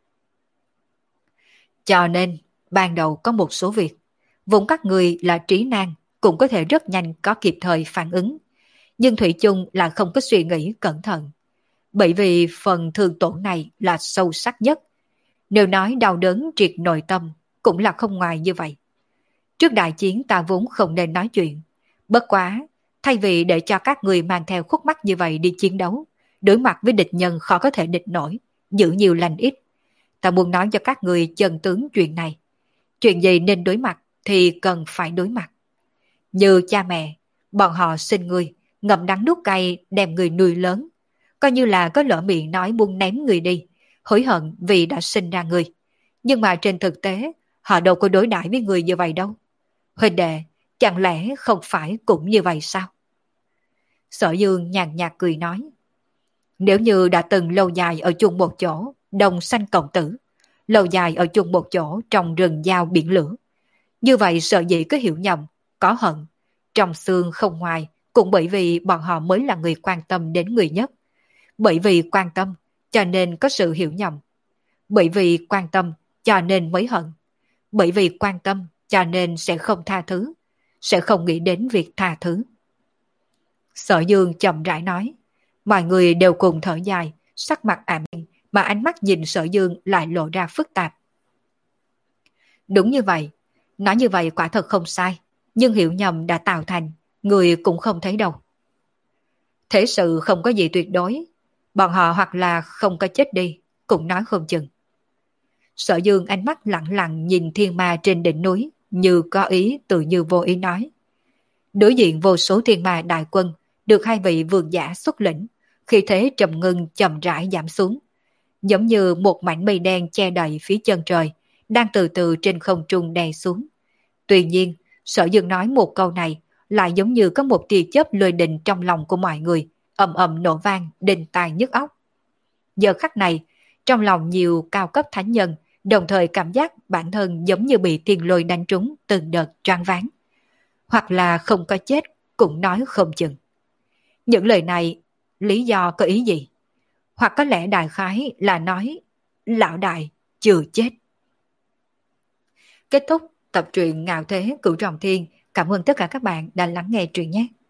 Cho nên, ban đầu có một số việc, vốn các người là trí nan, cũng có thể rất nhanh có kịp thời phản ứng. Nhưng Thủy chung là không có suy nghĩ cẩn thận. Bởi vì phần thương tổn này là sâu sắc nhất. Nếu nói đau đớn triệt nội tâm, cũng là không ngoài như vậy. Trước đại chiến ta vốn không nên nói chuyện. Bất quá, thay vì để cho các người mang theo khúc mắc như vậy đi chiến đấu, đối mặt với địch nhân khó có thể địch nổi, giữ nhiều lành ít. Ta muốn nói cho các người chân tướng chuyện này. Chuyện gì nên đối mặt thì cần phải đối mặt. Như cha mẹ, bọn họ sinh người, ngậm đắng nuốt cay đem người nuôi lớn. Coi như là có lỡ miệng nói muốn ném người đi, hối hận vì đã sinh ra người. Nhưng mà trên thực tế, họ đâu có đối đãi với người như vậy đâu. Huynh đệ, chẳng lẽ không phải cũng như vậy sao? Sở Dương nhàn nhạt cười nói. Nếu như đã từng lâu dài ở chung một chỗ, đồng sanh cộng tử, lâu dài ở chung một chỗ trong rừng dao biển lửa, như vậy sợ dĩ có hiểu nhầm, có hận, trong xương không ngoài, cũng bởi vì bọn họ mới là người quan tâm đến người nhất. Bởi vì quan tâm, cho nên có sự hiểu nhầm. Bởi vì quan tâm, cho nên mới hận. Bởi vì quan tâm, cho nên sẽ không tha thứ, sẽ không nghĩ đến việc tha thứ. Sở Dương chậm rãi nói, mọi người đều cùng thở dài, sắc mặt ảm đạm, mà ánh mắt nhìn Sở Dương lại lộ ra phức tạp. Đúng như vậy, nói như vậy quả thật không sai, nhưng hiểu nhầm đã tạo thành, người cũng không thấy đâu. Thế sự không có gì tuyệt đối, bọn họ hoặc là không có chết đi, cũng nói không chừng. Sở Dương ánh mắt lặng lặng nhìn thiên ma trên đỉnh núi, như có ý tự như vô ý nói. Đối diện vô số thiên ma đại quân, được hai vị vương giả xuất lĩnh, khi thế trầm ngưng chậm rãi giảm xuống. Giống như một mảnh mây đen che đậy phía chân trời, đang từ từ trên không trung đè xuống. Tuy nhiên, Sở Dương nói một câu này, lại giống như có một tia chớp lôi đình trong lòng của mọi người, ầm ầm nổ vang, đinh tai nhức óc. Giờ khắc này, trong lòng nhiều cao cấp thánh nhân, đồng thời cảm giác bản thân giống như bị thiên lôi đánh trúng từng đợt choáng váng. Hoặc là không có chết, cũng nói không chừng. Những lời này, lý do có ý gì? Hoặc có lẽ đại khái là nói, lão đại chưa chết. Kết thúc tập truyện Ngạo Thế Cửu Trọng Thiên. Cảm ơn tất cả các bạn đã lắng nghe truyện nhé.